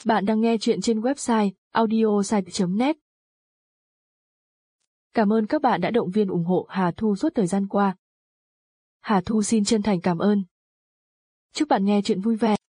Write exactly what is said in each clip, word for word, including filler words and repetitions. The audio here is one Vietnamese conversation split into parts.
Bạn đang nghe chuyện trên website audiosite chấm net. Cảm ơn các bạn đã động viên ủng hộ Hà Thu suốt thời gian qua. Hà Thu xin chân thành cảm ơn. Chúc bạn nghe chuyện vui vẻ.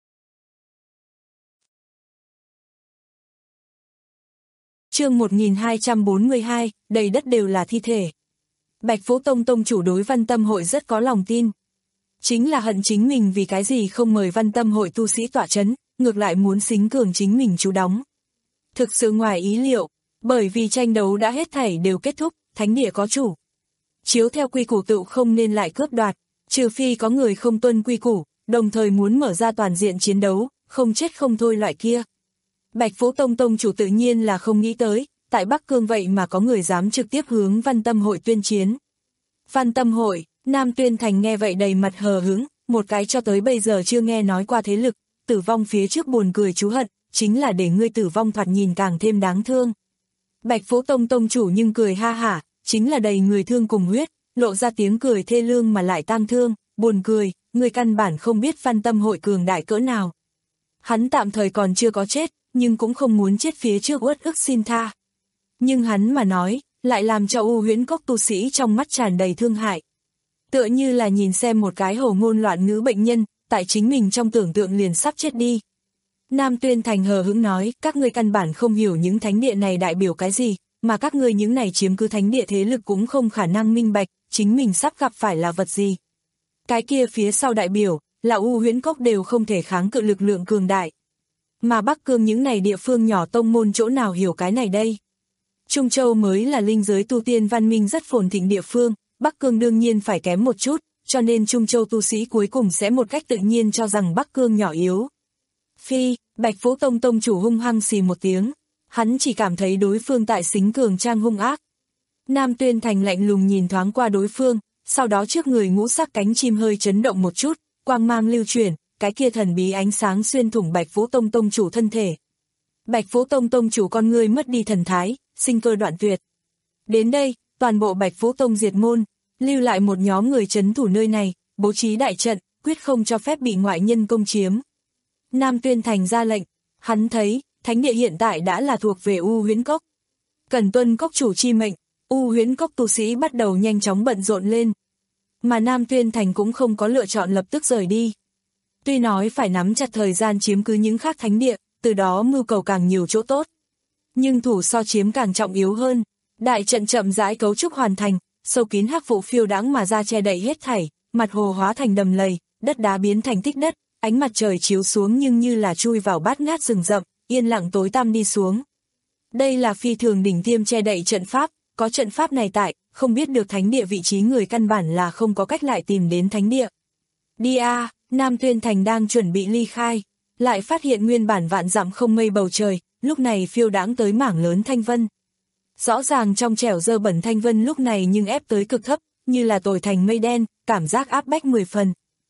Chương một nghìn hai trăm bốn mươi hai, đầy đất đều là thi thể. Bạch Vũ Tông tông chủ đối Văn Tâm hội rất có lòng tin. Chính là hận chính mình vì cái gì không mời Văn Tâm hội tu sĩ tọa chấn, ngược lại muốn xính cường chính mình chú đóng. Thực sự ngoài ý liệu, bởi vì tranh đấu đã hết thảy đều kết thúc, thánh địa có chủ. Chiếu theo quy củ tự không nên lại cướp đoạt, trừ phi có người không tuân quy củ, đồng thời muốn mở ra toàn diện chiến đấu, không chết không thôi loại kia. Bạch Vũ Tông tông chủ tự nhiên là không nghĩ tới, tại Bắc Cương vậy mà có người dám trực tiếp hướng Văn Tâm hội tuyên chiến. Văn Tâm hội, Nam Tuyên Thành nghe vậy đầy mặt hờ hững, một cái cho tới bây giờ chưa nghe nói qua thế lực, tử vong phía trước buồn cười chú hận, chính là để ngươi tử vong thoạt nhìn càng thêm đáng thương. Bạch Vũ Tông tông chủ nhưng cười ha hả, chính là đầy người thương cùng huyết, lộ ra tiếng cười thê lương mà lại tang thương, buồn cười, ngươi căn bản không biết Văn Tâm hội cường đại cỡ nào. Hắn tạm thời còn chưa có chết, nhưng cũng không muốn chết phía trước uất ức xin tha. Nhưng hắn mà nói, lại làm cho U Huyễn Cốc tu sĩ trong mắt tràn đầy thương hại. Tựa như là nhìn xem một cái hồ ngôn loạn ngữ bệnh nhân, tại chính mình trong tưởng tượng liền sắp chết đi. Nam Tuyên Thành hờ hững nói, các ngươi căn bản không hiểu những thánh địa này đại biểu cái gì, mà các ngươi những này chiếm cứ thánh địa thế lực cũng không khả năng minh bạch, chính mình sắp gặp phải là vật gì. Cái kia phía sau đại biểu, là U Huyễn Cốc đều không thể kháng cự lực lượng cường đại. Mà Bắc Cương những này địa phương nhỏ tông môn chỗ nào hiểu cái này đây. Trung Châu mới là linh giới tu tiên văn minh rất phồn thịnh địa phương, Bắc Cương đương nhiên phải kém một chút, cho nên Trung Châu tu sĩ cuối cùng sẽ một cách tự nhiên cho rằng Bắc Cương nhỏ yếu. Phi, Bạch Vũ Tông tông chủ hung hăng xì một tiếng, hắn chỉ cảm thấy đối phương tại xính cường trang hung ác. Nam Tuyên Thành lạnh lùng nhìn thoáng qua đối phương, sau đó trước người ngũ sắc cánh chim hơi chấn động một chút, quang mang lưu chuyển, cái kia thần bí ánh sáng xuyên thủng Bạch Vũ Tông tông chủ thân thể. Bạch Vũ Tông tông chủ con ngươi mất đi thần thái, sinh cơ đoạn tuyệt. Đến đây, toàn bộ Bạch Vũ Tông diệt môn, lưu lại một nhóm người trấn thủ nơi này, bố trí đại trận, quyết không cho phép bị ngoại nhân công chiếm. Nam Tuyên Thành ra lệnh, hắn thấy, thánh địa hiện tại đã là thuộc về U Huyễn Cốc. Cần tuân cốc chủ chi mệnh, U Huyễn Cốc tu sĩ bắt đầu nhanh chóng bận rộn lên. Mà Nam Tuyên Thành cũng không có lựa chọn lập tức rời đi. Tuy nói phải nắm chặt thời gian chiếm cứ những khác thánh địa, từ đó mưu cầu càng nhiều chỗ tốt. Nhưng thủ so chiếm càng trọng yếu hơn, đại trận chậm rãi cấu trúc hoàn thành, sâu kín hắc vụ phiêu đãng mà ra che đậy hết thảy, mặt hồ hóa thành đầm lầy, đất đá biến thành tích đất, ánh mặt trời chiếu xuống nhưng như là chui vào bát ngát rừng rậm, yên lặng tối tăm đi xuống. Đây là phi thường đỉnh tiêm che đậy trận pháp, có trận pháp này tại, không biết được thánh địa vị trí người căn bản là không có cách lại tìm đến thánh địa. Đi a, Nam Tuyên Thành đang chuẩn bị ly khai, lại phát hiện nguyên bản vạn dặm không mây bầu trời, lúc này phiêu đãng tới mảng lớn thanh vân. Rõ ràng trong trẻo dơ bẩn thanh vân lúc này nhưng ép tới cực thấp, như là tồi thành mây đen, cảm giác áp bách mười phần.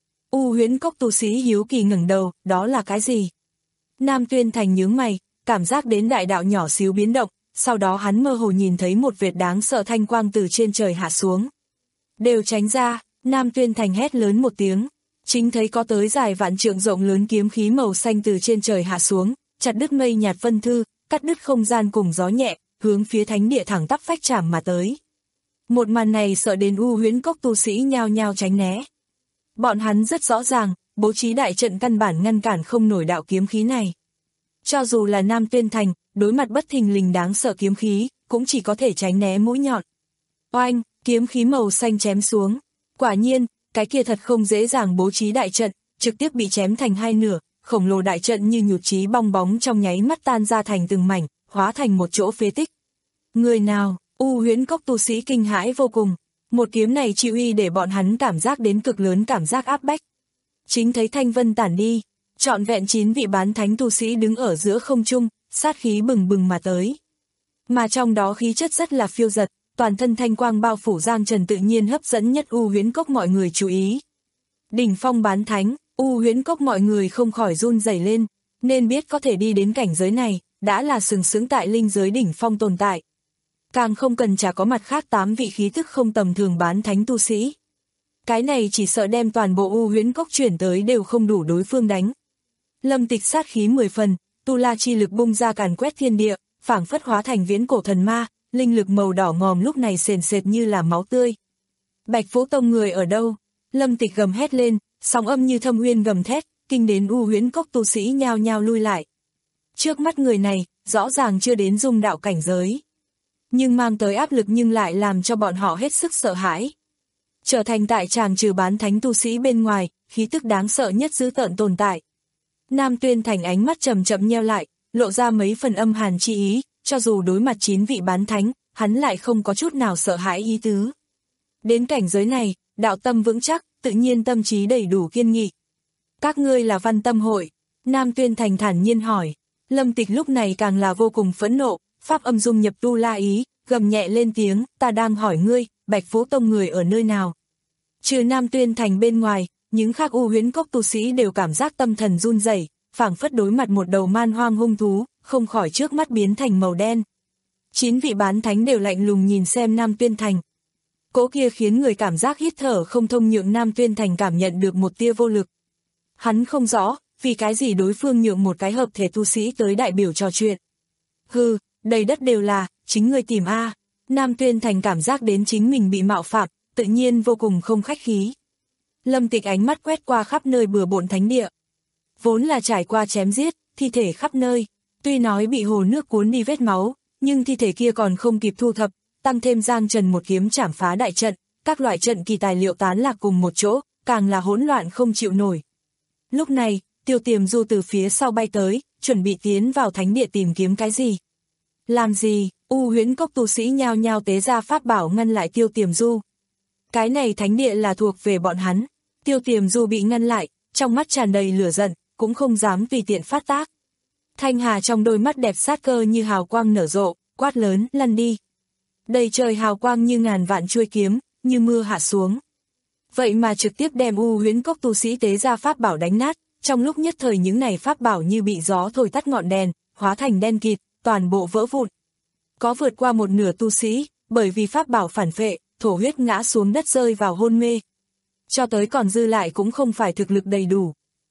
U Huyễn Cốc tu sĩ hiếu kỳ ngẩng đầu, đó là cái gì? Nam Tuyên Thành nhướng mày, cảm giác đến đại đạo nhỏ xíu biến động, sau đó hắn mơ hồ nhìn thấy một vệt đáng sợ thanh quang từ trên trời hạ xuống. Đều tránh ra, Nam Tuyên Thành hét lớn một tiếng, chính thấy có tới dài vạn trượng rộng lớn kiếm khí màu xanh từ trên trời hạ xuống, chặt đứt mây nhạt vân thư, cắt đứt không gian cùng gió nhẹ, hướng phía thánh địa thẳng tắp phách chạm mà tới. Một màn này sợ đến U Huyễn Cốc tu sĩ nhao nhao tránh né. Bọn hắn rất rõ ràng, bố trí đại trận căn bản ngăn cản không nổi đạo kiếm khí này. Cho dù là Nam Tuyên Thành, đối mặt bất thình lình đáng sợ kiếm khí, cũng chỉ có thể tránh né mũi nhọn. Oanh, kiếm khí màu xanh chém xuống. Quả nhiên, cái kia thật không dễ dàng bố trí đại trận, trực tiếp bị chém thành hai nửa, khổng lồ đại trận như nhụt chí bong bóng trong nháy mắt tan ra thành từng mảnh, hóa thành một chỗ phế tích. Người nào? U Huyễn Cốc tu sĩ kinh hãi vô cùng. Một kiếm này chi uy để bọn hắn cảm giác đến cực lớn cảm giác áp bách. Chính thấy thanh vân tản đi, trọn vẹn chín vị bán thánh tu sĩ đứng ở giữa không trung, sát khí bừng bừng mà tới. Mà trong đó khí chất rất là phiêu dật, toàn thân thanh quang bao phủ Giang Trần tự nhiên hấp dẫn nhất U Huyễn Cốc mọi người chú ý. Đỉnh phong bán thánh, U Huyễn Cốc mọi người không khỏi run rẩy lên, nên biết có thể đi đến cảnh giới này, đã là sừng sững tại linh giới đỉnh phong tồn tại. Càng không cần chả có mặt khác tám vị khí thức không tầm thường bán thánh tu sĩ. Cái này chỉ sợ đem toàn bộ U Huyễn Cốc chuyển tới đều không đủ đối phương đánh. Lâm Tịch sát khí mười phần, tu la chi lực bung ra càn quét thiên địa, phảng phất hóa thành viễn cổ thần ma, linh lực màu đỏ ngòm lúc này sền sệt như là máu tươi. Bạch Vũ Tông người ở đâu? Lâm Tịch gầm hét lên, sóng âm như thâm uyên gầm thét, kinh đến U Huyễn Cốc tu sĩ nhao nhao lui lại. Trước mắt người này, rõ ràng chưa đến dung đạo cảnh giới. Nhưng mang tới áp lực nhưng lại làm cho bọn họ hết sức sợ hãi. Trở thành tại tràng trừ bán thánh tu sĩ bên ngoài, khí tức đáng sợ nhất dữ tợn tồn tại. Nam Tuyên Thành ánh mắt chậm chậm nheo lại, lộ ra mấy phần âm hàn chi ý, cho dù đối mặt chín vị bán thánh, hắn lại không có chút nào sợ hãi ý tứ. Đến cảnh giới này, đạo tâm vững chắc, tự nhiên tâm trí đầy đủ kiên nghị. Các ngươi là Văn Tâm Hội? Nam Tuyên Thành thản nhiên hỏi. Lâm Tịch lúc này càng là vô cùng phẫn nộ, pháp âm dung nhập tu la ý, gầm nhẹ lên tiếng, ta đang hỏi ngươi, Bạch Vũ Tông người ở nơi nào? Trừ Nam Tuyên Thành bên ngoài, những khác U Huyễn Cốc tu sĩ đều cảm giác tâm thần run rẩy, phảng phất đối mặt một đầu man hoang hung thú, không khỏi trước mắt biến thành màu đen. Chín vị bán thánh đều lạnh lùng nhìn xem Nam Tuyên Thành. Cỗ kia khiến người cảm giác hít thở không thông, nhượng Nam Tuyên Thành cảm nhận được một tia vô lực. Hắn không rõ, vì cái gì đối phương nhượng một cái hợp thể tu sĩ tới đại biểu trò chuyện. Hừ, đầy đất đều là, chính người tìm a. Nam Tuyên Thành cảm giác đến chính mình bị mạo phạm, tự nhiên vô cùng không khách khí. Lâm Tịch ánh mắt quét qua khắp nơi bừa bộn thánh địa. Vốn là trải qua chém giết, thi thể khắp nơi, tuy nói bị hồ nước cuốn đi vết máu, nhưng thi thể kia còn không kịp thu thập, tăng thêm Giang Trần một kiếm chảm phá đại trận, các loại trận kỳ tài liệu tán lạc cùng một chỗ, càng là hỗn loạn không chịu nổi. Lúc này, Tiêu Tiềm Du từ phía sau bay tới, chuẩn bị tiến vào thánh địa tìm kiếm cái gì. Làm gì? U Huyễn Cốc tu sĩ nhao nhao tế ra pháp bảo ngăn lại Tiêu Tiềm Du. Cái này thánh địa là thuộc về bọn hắn. Tiêu Tiềm Du bị ngăn lại, trong mắt tràn đầy lửa giận, cũng không dám tùy tiện phát tác. Thanh Hà trong đôi mắt đẹp sát cơ như hào quang nở rộ, quát lớn, lăn đi. Đầy trời hào quang như ngàn vạn chuôi kiếm, như mưa hạ xuống. Vậy mà trực tiếp đem U Huyễn Cốc tu sĩ tế ra pháp bảo đánh nát, trong lúc nhất thời những này pháp bảo như bị gió thổi tắt ngọn đèn, hóa thành đen kịt, toàn bộ vỡ vụn. Có vượt qua một nửa tu sĩ, bởi vì pháp bảo phản phệ, thổ huyết ngã xuống đất rơi vào hôn mê. Cho tới còn dư lại cũng không phải thực lực đầy đủ,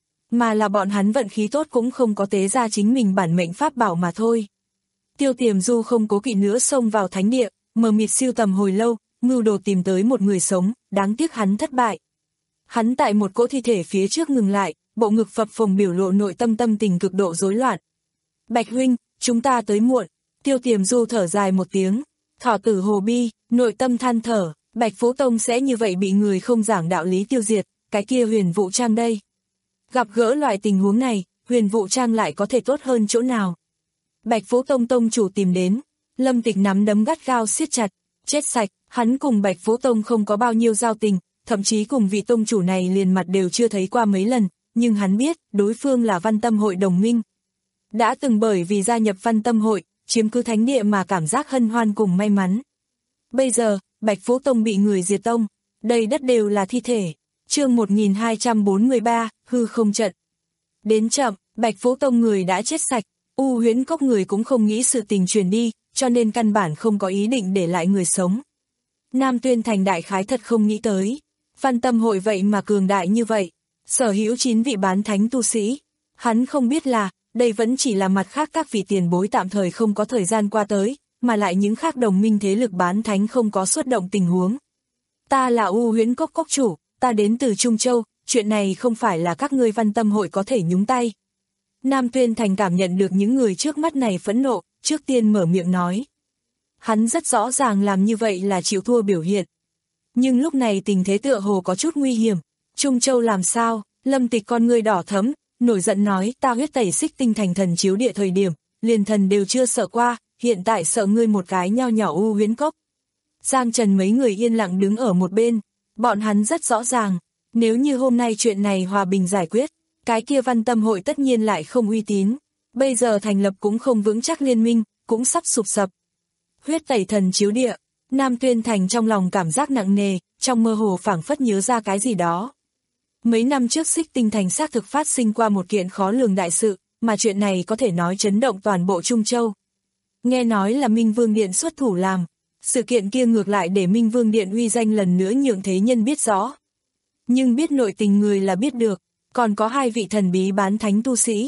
mà là bọn hắn vận khí tốt cũng không có tế ra chính mình bản mệnh pháp bảo mà thôi. Tiêu Tiềm Du không cố kỵ nữa xông vào thánh địa, mờ mịt siêu tầm hồi lâu, mưu đồ tìm tới một người sống, đáng tiếc hắn thất bại. Hắn tại một cỗ thi thể phía trước ngừng lại, bộ ngực phập phồng biểu lộ nội tâm tâm tình cực độ rối loạn. Bạch huynh, chúng ta tới muộn. Tiêu Tiềm Du thở dài một tiếng. Thỏ tử Hồ Bi, nội tâm than thở, Bạch Vũ Tông sẽ như vậy bị người không giảng đạo lý tiêu diệt, cái kia Huyền Vũ Trang đây. Gặp gỡ loại tình huống này, Huyền Vũ Trang lại có thể tốt hơn chỗ nào? Bạch Vũ Tông tông chủ tìm đến, Lâm Tịch nắm đấm gắt gao siết chặt, chết sạch, hắn cùng Bạch Vũ Tông không có bao nhiêu giao tình, thậm chí cùng vị tông chủ này liền mặt đều chưa thấy qua mấy lần, nhưng hắn biết, đối phương là Văn Tâm Hội đồng minh. Đã từng bởi vì gia nhập Văn Tâm Hội, chiếm cứ thánh địa mà cảm giác hân hoan cùng may mắn. Bây giờ, Bạch Vũ Tông bị người diệt tông, đầy đất đều là thi thể. Chương một nghìn hai trăm bốn mươi ba, hư không trận. Đến chậm, Bạch Vũ Tông người đã chết sạch, U Huyễn Cốc người cũng không nghĩ sự tình truyền đi, cho nên căn bản không có ý định để lại người sống. Nam Tuyên Thành đại khái thật không nghĩ tới, Văn Tâm Hội vậy mà cường đại như vậy, sở hữu chín vị bán thánh tu sĩ. Hắn không biết là, đây vẫn chỉ là mặt khác các vị tiền bối tạm thời không có thời gian qua tới, mà lại những khác đồng minh thế lực bán thánh không có xuất động tình huống. Ta là U Huyễn Cốc Cốc chủ, ta đến từ Trung Châu, chuyện này không phải là các ngươi Văn Tâm Hội có thể nhúng tay. Nam Tuyên Thành cảm nhận được những người trước mắt này phẫn nộ, trước tiên mở miệng nói. Hắn rất rõ ràng làm như vậy là chịu thua biểu hiện. Nhưng lúc này tình thế tựa hồ có chút nguy hiểm. Trung Châu làm sao? Lâm Tịch con ngươi đỏ thấm, nổi giận nói, ta huyết tẩy Xích Tinh Thành thần chiếu địa thời điểm, liền thần đều chưa sợ qua, hiện tại sợ ngươi một cái nho nhỏ U Huyễn Cốc. Giang Trần mấy người yên lặng đứng ở một bên, bọn hắn rất rõ ràng, nếu như hôm nay chuyện này hòa bình giải quyết, cái kia Văn Tâm Hội tất nhiên lại không uy tín, bây giờ thành lập cũng không vững chắc liên minh, cũng sắp sụp sập. Huyết tẩy thần chiếu địa, Nam Tuyên Thành trong lòng cảm giác nặng nề, trong mơ hồ phảng phất nhớ ra cái gì đó. Mấy năm trước Xích Tinh Thành xác thực phát sinh qua một kiện khó lường đại sự, mà chuyện này có thể nói chấn động toàn bộ Trung Châu. Nghe nói là Minh Vương Điện xuất thủ làm, sự kiện kia ngược lại để Minh Vương Điện uy danh lần nữa nhượng thế nhân biết rõ. Nhưng biết nội tình người là biết được, còn có hai vị thần bí bán thánh tu sĩ,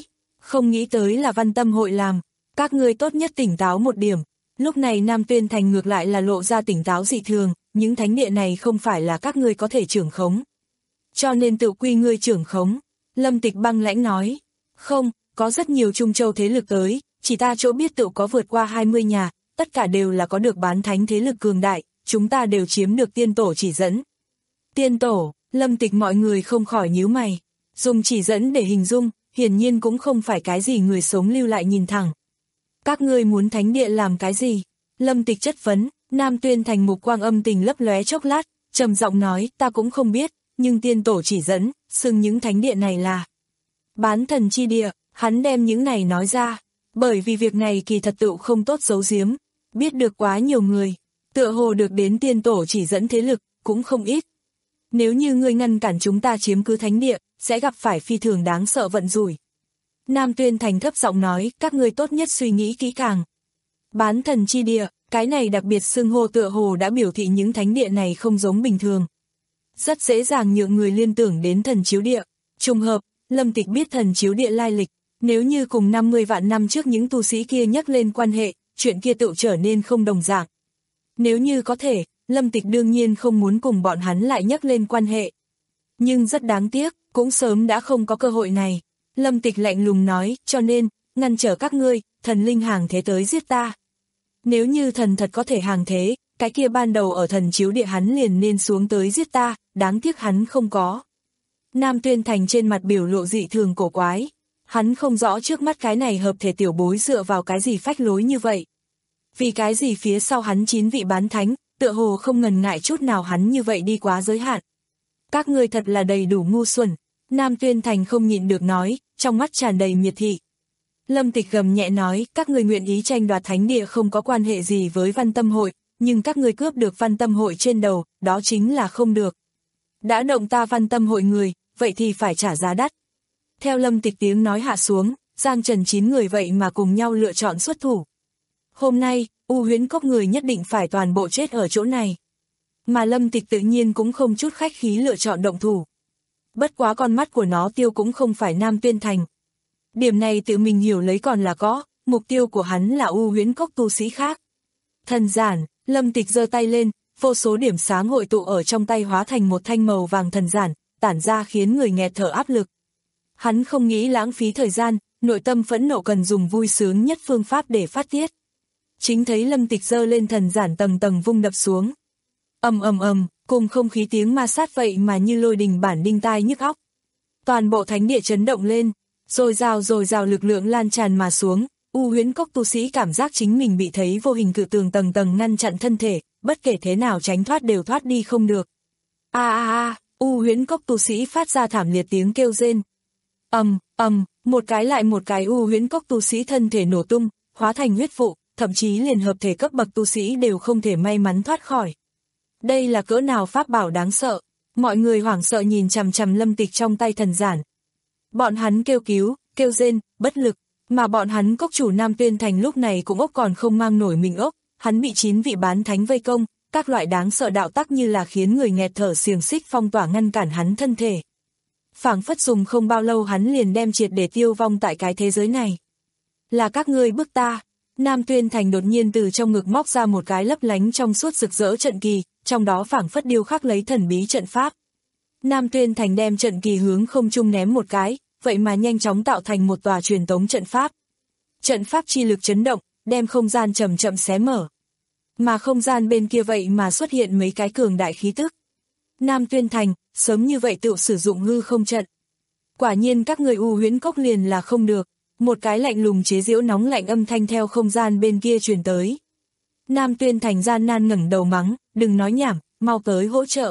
Không nghĩ tới là Văn Tâm hội làm, các ngươi tốt nhất tỉnh táo một điểm. Lúc này Nam Tuyên Thành ngược lại là lộ ra tỉnh táo dị thường, những thánh địa này không phải là các ngươi có thể trưởng khống. Cho nên tự quy ngươi trưởng khống. Lâm Tịch băng lãnh nói, không, có rất nhiều Trung Châu thế lực tới, chỉ ta chỗ biết tự có vượt qua hai mươi nhà, tất cả đều là có được bán thánh thế lực cường đại, chúng ta đều chiếm được tiên tổ chỉ dẫn. Tiên tổ, Lâm Tịch mọi người không khỏi nhíu mày, dùng chỉ dẫn để hình dung, hiển nhiên cũng không phải cái gì người sống lưu lại nhìn thẳng. Các ngươi muốn thánh địa làm cái gì? Lâm Tịch chất vấn. Nam Tuyên Thành mục quang âm tình lấp lóe chốc lát, trầm giọng nói, ta cũng không biết, nhưng tiên tổ chỉ dẫn, xưng những thánh địa này là bán thần chi địa. Hắn đem những này nói ra, bởi vì việc này kỳ thật tự không tốt giấu giếm, biết được quá nhiều người, tựa hồ được đến tiên tổ chỉ dẫn thế lực, cũng không ít. Nếu như ngươi ngăn cản chúng ta chiếm cứ thánh địa, sẽ gặp phải phi thường đáng sợ vận rủi. Nam Tuyên Thành thấp giọng nói, các ngươi tốt nhất suy nghĩ kỹ càng. Bán thần chi địa, cái này đặc biệt xưng hô tựa hồ đã biểu thị những thánh địa này không giống bình thường. Rất dễ dàng nhượng người liên tưởng đến thần chiếu địa. Trùng hợp, Lâm Tịch biết thần chiếu địa lai lịch, nếu như cùng năm mươi vạn năm trước những tu sĩ kia nhắc lên quan hệ, chuyện kia tự trở nên không đồng dạng. Nếu như có thể, Lâm Tịch đương nhiên không muốn cùng bọn hắn lại nhắc lên quan hệ. Nhưng rất đáng tiếc, cũng sớm đã không có cơ hội này. Lâm Tịch lạnh lùng nói, cho nên, ngăn trở các ngươi, thần linh hàng thế tới giết ta. Nếu như thần thật có thể hàng thế, cái kia ban đầu ở thần chiếu địa hắn liền nên xuống tới giết ta, đáng tiếc hắn không có. Nam Tuyên Thành trên mặt biểu lộ dị thường cổ quái. Hắn không rõ trước mắt cái này hợp thể tiểu bối dựa vào cái gì phách lối như vậy. Vì cái gì phía sau hắn chín vị bán thánh, tựa hồ không ngần ngại chút nào hắn như vậy đi quá giới hạn. Các ngươi thật là đầy đủ ngu xuẩn. Nam Tuyên Thành không nhịn được nói, trong mắt tràn đầy miệt thị. Lâm Tịch gầm nhẹ nói, các ngươi nguyện ý tranh đoạt thánh địa không có quan hệ gì với Văn Tâm hội, nhưng các ngươi cướp được Văn Tâm hội trên đầu, đó chính là không được. Đã động ta Văn Tâm hội người, vậy thì phải trả giá đắt. Theo Lâm Tịch tiếng nói hạ xuống, Giang Trần chín người vậy mà cùng nhau lựa chọn xuất thủ. Hôm nay, U Huyễn Cốc người nhất định phải toàn bộ chết ở chỗ này. Mà Lâm Tịch tự nhiên cũng không chút khách khí lựa chọn động thủ. Bất quá con mắt của nó tiêu cũng không phải Nam Tuyên Thành. Điểm này tự mình hiểu lấy còn là có, mục tiêu của hắn là U Huyễn Cốc tu sĩ khác. Thần giản, Lâm Tịch giơ tay lên, vô số điểm sáng hội tụ ở trong tay hóa thành một thanh màu vàng thần giản, tản ra khiến người nghẹt thở áp lực. Hắn không nghĩ lãng phí thời gian, nội tâm phẫn nộ cần dùng vui sướng nhất phương pháp để phát tiết. Chính thấy Lâm Tịch giơ lên thần giản tầng tầng vung đập xuống. Ầm ầm ầm, cùng không khí tiếng ma sát vậy mà như lôi đình bản đinh tai nhức óc. Toàn bộ thánh địa chấn động lên, rồi rào rồi rào lực lượng lan tràn mà xuống, U Huyễn Cốc tu sĩ cảm giác chính mình bị thấy vô hình cự tường tầng tầng ngăn chặn thân thể, bất kể thế nào tránh thoát đều thoát đi không được. A a a, U Huyễn Cốc tu sĩ phát ra thảm liệt tiếng kêu rên. Ầm, ầm, một cái lại một cái U Huyễn Cốc tu sĩ thân thể nổ tung, hóa thành huyết vụ, thậm chí liền hợp thể cấp bậc tu sĩ đều không thể may mắn thoát khỏi. Đây là cỡ nào pháp bảo đáng sợ, mọi người hoảng sợ nhìn chằm chằm Lâm Tịch trong tay thần giản. Bọn hắn kêu cứu, kêu rên, bất lực, mà bọn hắn cốc chủ Nam Tuyên Thành lúc này cũng ốc còn không mang nổi mình ốc, hắn bị chín vị bán thánh vây công, các loại đáng sợ đạo tắc như là khiến người nghẹt thở xiềng xích phong tỏa ngăn cản hắn thân thể. Phảng phất dùng không bao lâu hắn liền đem triệt để tiêu vong tại cái thế giới này. Là các ngươi bức ta. Nam Tuyên Thành đột nhiên từ trong ngực móc ra một cái lấp lánh trong suốt rực rỡ trận kỳ, trong đó phảng phất điêu khắc lấy thần bí trận pháp. Nam Tuyên Thành đem trận kỳ hướng không trung ném một cái, vậy mà nhanh chóng tạo thành một tòa truyền tống trận pháp. Trận pháp chi lực chấn động, đem không gian chậm chậm xé mở. Mà không gian bên kia vậy mà xuất hiện mấy cái cường đại khí tức. Nam Tuyên Thành, sớm như vậy tự sử dụng hư không trận. Quả nhiên các người U Huyễn Cốc liền là không được. Một cái lạnh lùng chế giễu nóng lạnh âm thanh theo không gian bên kia truyền tới. Nam Tuyên Thành gian nan ngẩng đầu mắng, đừng nói nhảm, mau tới hỗ trợ.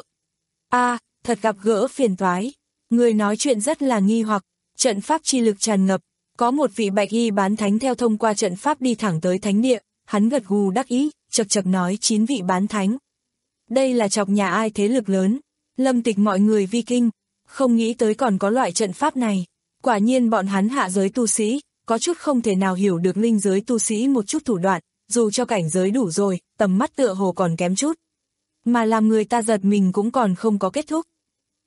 A, thật gặp gỡ phiền toái. Người nói chuyện rất là nghi hoặc, trận pháp chi lực tràn ngập, có một vị bạch y bán thánh theo thông qua trận pháp đi thẳng tới thánh địa, hắn gật gù đắc ý, chậc chậc nói chín vị bán thánh. Đây là chọc nhà ai thế lực lớn, Lâm Tịch mọi người vi kinh, không nghĩ tới còn có loại trận pháp này. Quả nhiên bọn hắn hạ giới tu sĩ, có chút không thể nào hiểu được linh giới tu sĩ một chút thủ đoạn, dù cho cảnh giới đủ rồi, tầm mắt tựa hồ còn kém chút. Mà làm người ta giật mình cũng còn không có kết thúc.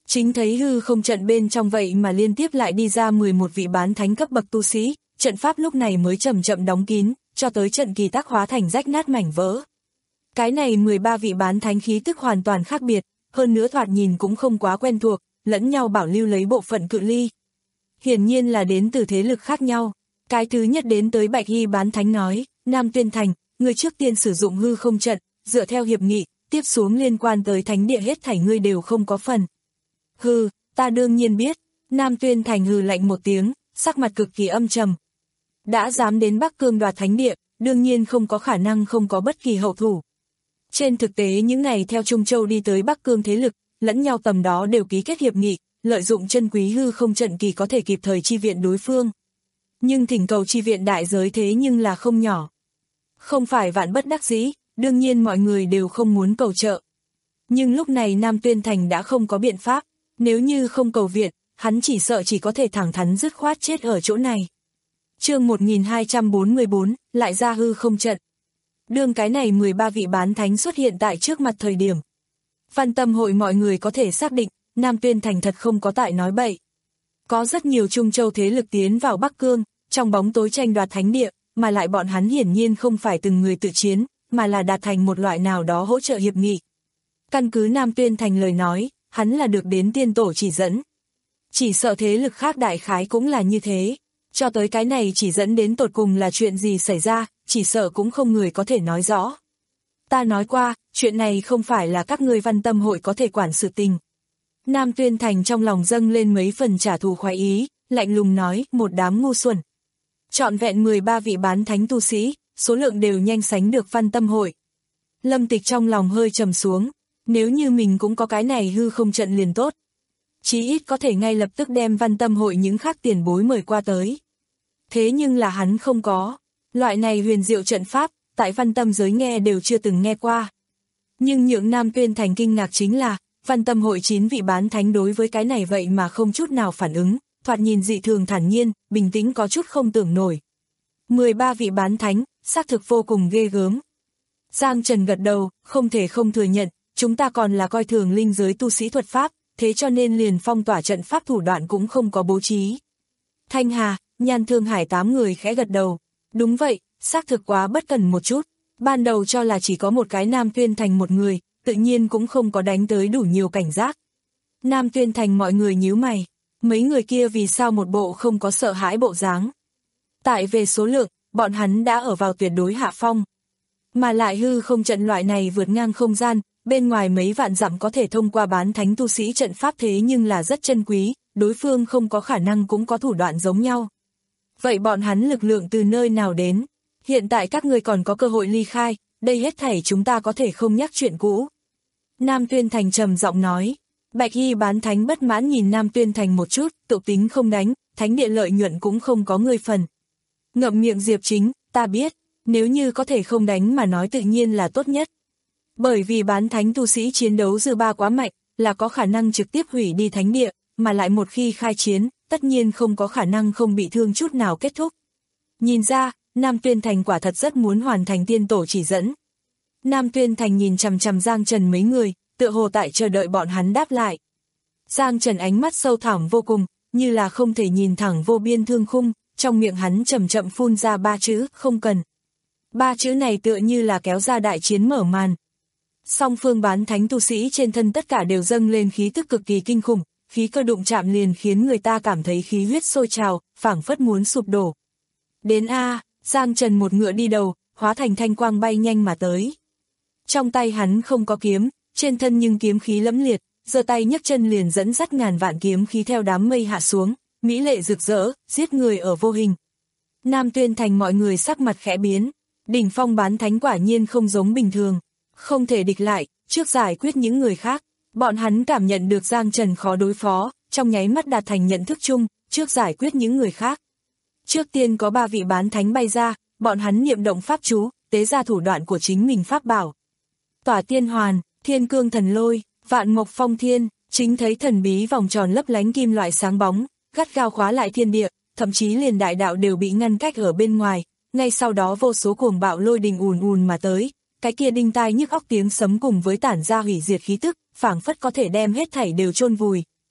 Chính thấy hư không trận bên trong vậy mà liên tiếp lại đi ra mười một vị bán thánh cấp bậc tu sĩ, trận pháp lúc này mới chậm chậm đóng kín, cho tới trận kỳ tác hóa thành rách nát mảnh vỡ. Cái này mười ba vị bán thánh khí tức hoàn toàn khác biệt, hơn nữa thoạt nhìn cũng không quá quen thuộc, lẫn nhau bảo lưu lấy bộ phận cự ly. Hiển nhiên là đến từ thế lực khác nhau. Cái thứ nhất đến tới Bạch Y bán thánh nói, Nam Tuyên Thành, người trước tiên sử dụng hư không trận, dựa theo hiệp nghị, tiếp xuống liên quan tới thánh địa hết thảy ngươi đều không có phần. Hừ, ta đương nhiên biết. Nam Tuyên Thành hừ lạnh một tiếng, sắc mặt cực kỳ âm trầm. Đã dám đến Bắc Cương đoạt thánh địa, đương nhiên không có khả năng không có bất kỳ hậu thủ. Trên thực tế những ngày theo Trung Châu đi tới Bắc Cương thế lực, lẫn nhau tầm đó đều ký kết hiệp nghị, lợi dụng chân quý hư không trận kỳ có thể kịp thời chi viện đối phương. Nhưng thỉnh cầu chi viện đại giới thế nhưng là không nhỏ. Không phải vạn bất đắc dĩ, đương nhiên mọi người đều không muốn cầu trợ. Nhưng lúc này Nam Tuyên Thành đã không có biện pháp, nếu như không cầu viện, hắn chỉ sợ chỉ có thể thẳng thắn dứt khoát chết ở chỗ này. Chương một nghìn hai trăm bốn mươi bốn, lại ra hư không trận. Đương cái này mười ba vị bán thánh xuất hiện tại trước mặt thời điểm. Văn Tâm hội mọi người có thể xác định, Nam Tuyên Thành thật không có tại nói bậy. Có rất nhiều Trung Châu thế lực tiến vào Bắc Cương, trong bóng tối tranh đoạt thánh địa, mà lại bọn hắn hiển nhiên không phải từng người tự chiến, mà là đạt thành một loại nào đó hỗ trợ hiệp nghị. Căn cứ Nam Tuyên Thành lời nói, hắn là được đến tiên tổ chỉ dẫn. Chỉ sợ thế lực khác đại khái cũng là như thế. Cho tới cái này chỉ dẫn đến tột cùng là chuyện gì xảy ra, chỉ sợ cũng không người có thể nói rõ. Ta nói qua, chuyện này không phải là các ngươi Văn Tâm hội có thể quản sự tình. Nam Tuyên Thành trong lòng dâng lên mấy phần trả thù khoái ý, lạnh lùng nói, một đám ngu xuẩn. Trọn vẹn mười ba vị bán thánh tu sĩ, số lượng đều nhanh sánh được Văn Tâm hội. Lâm Tịch trong lòng hơi trầm xuống, nếu như mình cũng có cái này hư không trận liền tốt. Chí ít có thể ngay lập tức đem Văn Tâm hội những khác tiền bối mời qua tới. Thế nhưng là hắn không có, loại này huyền diệu trận pháp, tại Văn Tâm giới nghe đều chưa từng nghe qua. Nhưng nhượng Nam Tuyên Thành kinh ngạc chính là, Văn Tâm hội chín vị bán thánh đối với cái này vậy mà không chút nào phản ứng, thoạt nhìn dị thường thản nhiên, bình tĩnh có chút không tưởng nổi. mười ba vị bán thánh, xác thực vô cùng ghê gớm. Giang Trần gật đầu, không thể không thừa nhận, chúng ta còn là coi thường linh giới tu sĩ thuật pháp, thế cho nên liền phong tỏa trận pháp thủ đoạn cũng không có bố trí. Thanh Hà, Nhan Thương Hải tám người khẽ gật đầu. Đúng vậy, xác thực quá bất cần một chút. Ban đầu cho là chỉ có một cái Nam Tuyên Thành một người, tự nhiên cũng không có đánh tới đủ nhiều cảnh giác. Nam Tuyên Thành mọi người nhíu mày. Mấy người kia vì sao một bộ không có sợ hãi bộ dáng. Tại về số lượng, bọn hắn đã ở vào tuyệt đối hạ phong. Mà lại hư không trận loại này vượt ngang không gian, bên ngoài mấy vạn dặm có thể thông qua bán thánh tu sĩ trận pháp thế nhưng là rất chân quý, đối phương không có khả năng cũng có thủ đoạn giống nhau. Vậy bọn hắn lực lượng từ nơi nào đến? Hiện tại các ngươi còn có cơ hội ly khai, đây hết thảy chúng ta có thể không nhắc chuyện cũ. Nam Tuyên Thành trầm giọng nói. Bạch Y bán thánh bất mãn nhìn Nam Tuyên Thành một chút, tự tính không đánh, thánh địa lợi nhuận cũng không có ngươi phần. Ngậm miệng Diệp Chính, ta biết, nếu như có thể không đánh mà nói tự nhiên là tốt nhất. Bởi vì bán thánh tu sĩ chiến đấu dư ba quá mạnh, là có khả năng trực tiếp hủy đi thánh địa, mà lại một khi khai chiến, tất nhiên không có khả năng không bị thương chút nào kết thúc. Nhìn ra, Nam Tuyên Thành quả thật rất muốn hoàn thành tiên tổ chỉ dẫn. Nam Tuyên Thành nhìn chằm chằm Giang Trần mấy người, tựa hồ tại chờ đợi bọn hắn đáp lại. Giang Trần ánh mắt sâu thẳm vô cùng, như là không thể nhìn thẳng vô biên thương khung, trong miệng hắn chậm chậm phun ra ba chữ, không cần. Ba chữ này tựa như là kéo ra đại chiến mở màn. Song phương bán thánh tu sĩ trên thân tất cả đều dâng lên khí tức cực kỳ kinh khủng, khí cơ đụng chạm liền khiến người ta cảm thấy khí huyết sôi trào, phảng phất muốn sụp đổ. Đến A, Giang Trần một ngựa đi đầu, hóa thành thanh quang bay nhanh mà tới. Trong tay hắn không có kiếm, trên thân nhưng kiếm khí lẫm liệt, giơ tay nhấc chân liền dẫn dắt ngàn vạn kiếm khí theo đám mây hạ xuống, mỹ lệ rực rỡ, giết người ở vô hình. Nam Tuyên Thành mọi người sắc mặt khẽ biến, đỉnh phong bán thánh quả nhiên không giống bình thường, không thể địch lại, trước giải quyết những người khác. Bọn hắn cảm nhận được Giang Trần khó đối phó, trong nháy mắt đạt thành nhận thức chung, trước giải quyết những người khác. Trước tiên có ba vị bán thánh bay ra, bọn hắn niệm động pháp chú, tế ra thủ đoạn của chính mình pháp bảo. Tỏa tiên hoàn, thiên cương thần lôi, vạn mộc phong thiên, chính thấy thần bí vòng tròn lấp lánh kim loại sáng bóng, gắt gao khóa lại thiên địa, thậm chí liền đại đạo đều bị ngăn cách ở bên ngoài, ngay sau đó vô số cuồng bạo lôi đình ùn ùn mà tới, cái kia đinh tai nhức óc tiếng sấm cùng với tản ra hủy diệt khí tức, phảng phất có thể đem hết thảy đều chôn vùi.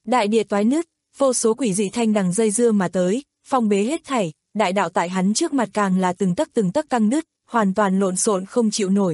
Đại địa toái nứt, vô số quỷ dị thanh đằng dây dưa mà tới, phong bế hết thảy, đại đạo tại hắn trước mặt càng là từng tấc từng tấc căng nứt, hoàn toàn lộn xộn không chịu nổi.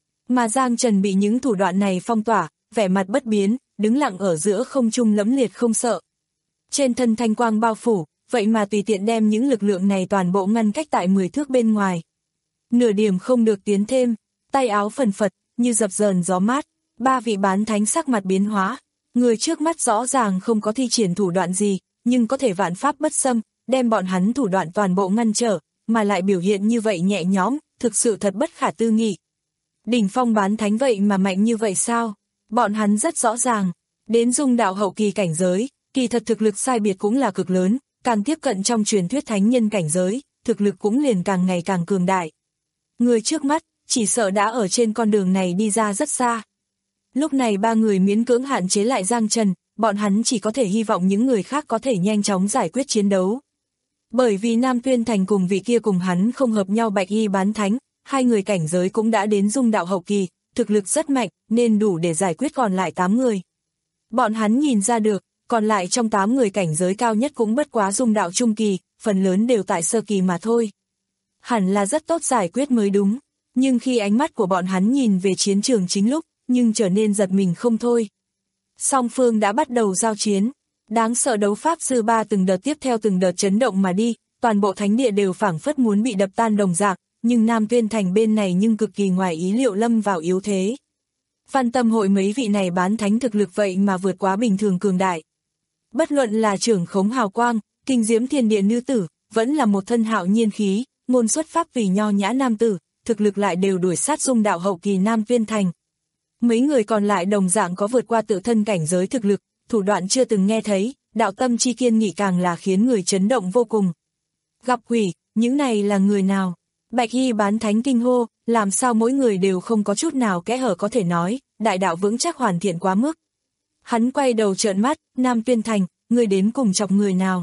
Mà Giang Trần bị những thủ đoạn này phong tỏa, vẻ mặt bất biến, đứng lặng ở giữa không trung lẫm liệt không sợ. Trên thân thanh quang bao phủ, vậy mà tùy tiện đem những lực lượng này toàn bộ ngăn cách tại mười thước bên ngoài. Nửa điểm không được tiến thêm, tay áo phần phật, như dập dờn gió mát, ba vị bán thánh sắc mặt biến hóa. Người trước mắt rõ ràng không có thi triển thủ đoạn gì, nhưng có thể vạn pháp bất xâm, đem bọn hắn thủ đoạn toàn bộ ngăn trở, mà lại biểu hiện như vậy nhẹ nhõm, thực sự thật bất khả tư nghị. Đỉnh phong bán thánh vậy mà mạnh như vậy sao? Bọn hắn rất rõ ràng, đến dung đạo hậu kỳ cảnh giới, kỳ thật thực lực sai biệt cũng là cực lớn, càng tiếp cận trong truyền thuyết thánh nhân cảnh giới, thực lực cũng liền càng ngày càng cường đại. Người trước mắt, chỉ sợ đã ở trên con đường này đi ra rất xa. Lúc này ba người miễn cưỡng hạn chế lại Giang Trần, bọn hắn chỉ có thể hy vọng những người khác có thể nhanh chóng giải quyết chiến đấu. Bởi vì Nam Tuyên Thành cùng vị kia cùng hắn không hợp nhau Bạch Y bán thánh, hai người cảnh giới cũng đã đến dung đạo hậu kỳ, thực lực rất mạnh, nên đủ để giải quyết còn lại tám người. Bọn hắn nhìn ra được, còn lại trong tám người cảnh giới cao nhất cũng bất quá dung đạo trung kỳ, phần lớn đều tại sơ kỳ mà thôi. Hẳn là rất tốt giải quyết mới đúng, nhưng khi ánh mắt của bọn hắn nhìn về chiến trường chính lúc, nhưng trở nên giật mình không thôi. Song phương đã bắt đầu giao chiến, đáng sợ đấu pháp dư ba từng đợt tiếp theo từng đợt chấn động mà đi, toàn bộ thánh địa đều phảng phất muốn bị đập tan đồng dạng, nhưng Nam Tuyên Thành bên này nhưng cực kỳ ngoài ý liệu lâm vào yếu thế. Văn Tâm hội mấy vị này bán thánh thực lực vậy mà vượt quá bình thường cường đại. Bất luận là trưởng khống hào quang, kinh diễm thiên địa nữ tử, vẫn là một thân hạo nhiên khí, ngôn xuất pháp vì nho nhã nam tử, thực lực lại đều đuổi sát dung đạo hậu kỳ Nam Tuyên Thành. Mấy người còn lại đồng dạng có vượt qua tự thân cảnh giới thực lực, thủ đoạn chưa từng nghe thấy, đạo tâm chi kiên nghị càng là khiến người chấn động vô cùng. Gặp quỷ, những này là người nào? Bạch Y bán thánh kinh hô, làm sao mỗi người đều không có chút nào kẽ hở có thể nói, đại đạo vững chắc hoàn thiện quá mức. Hắn quay đầu trợn mắt, Nam Tuyên Thành, người đến cùng chọc người nào?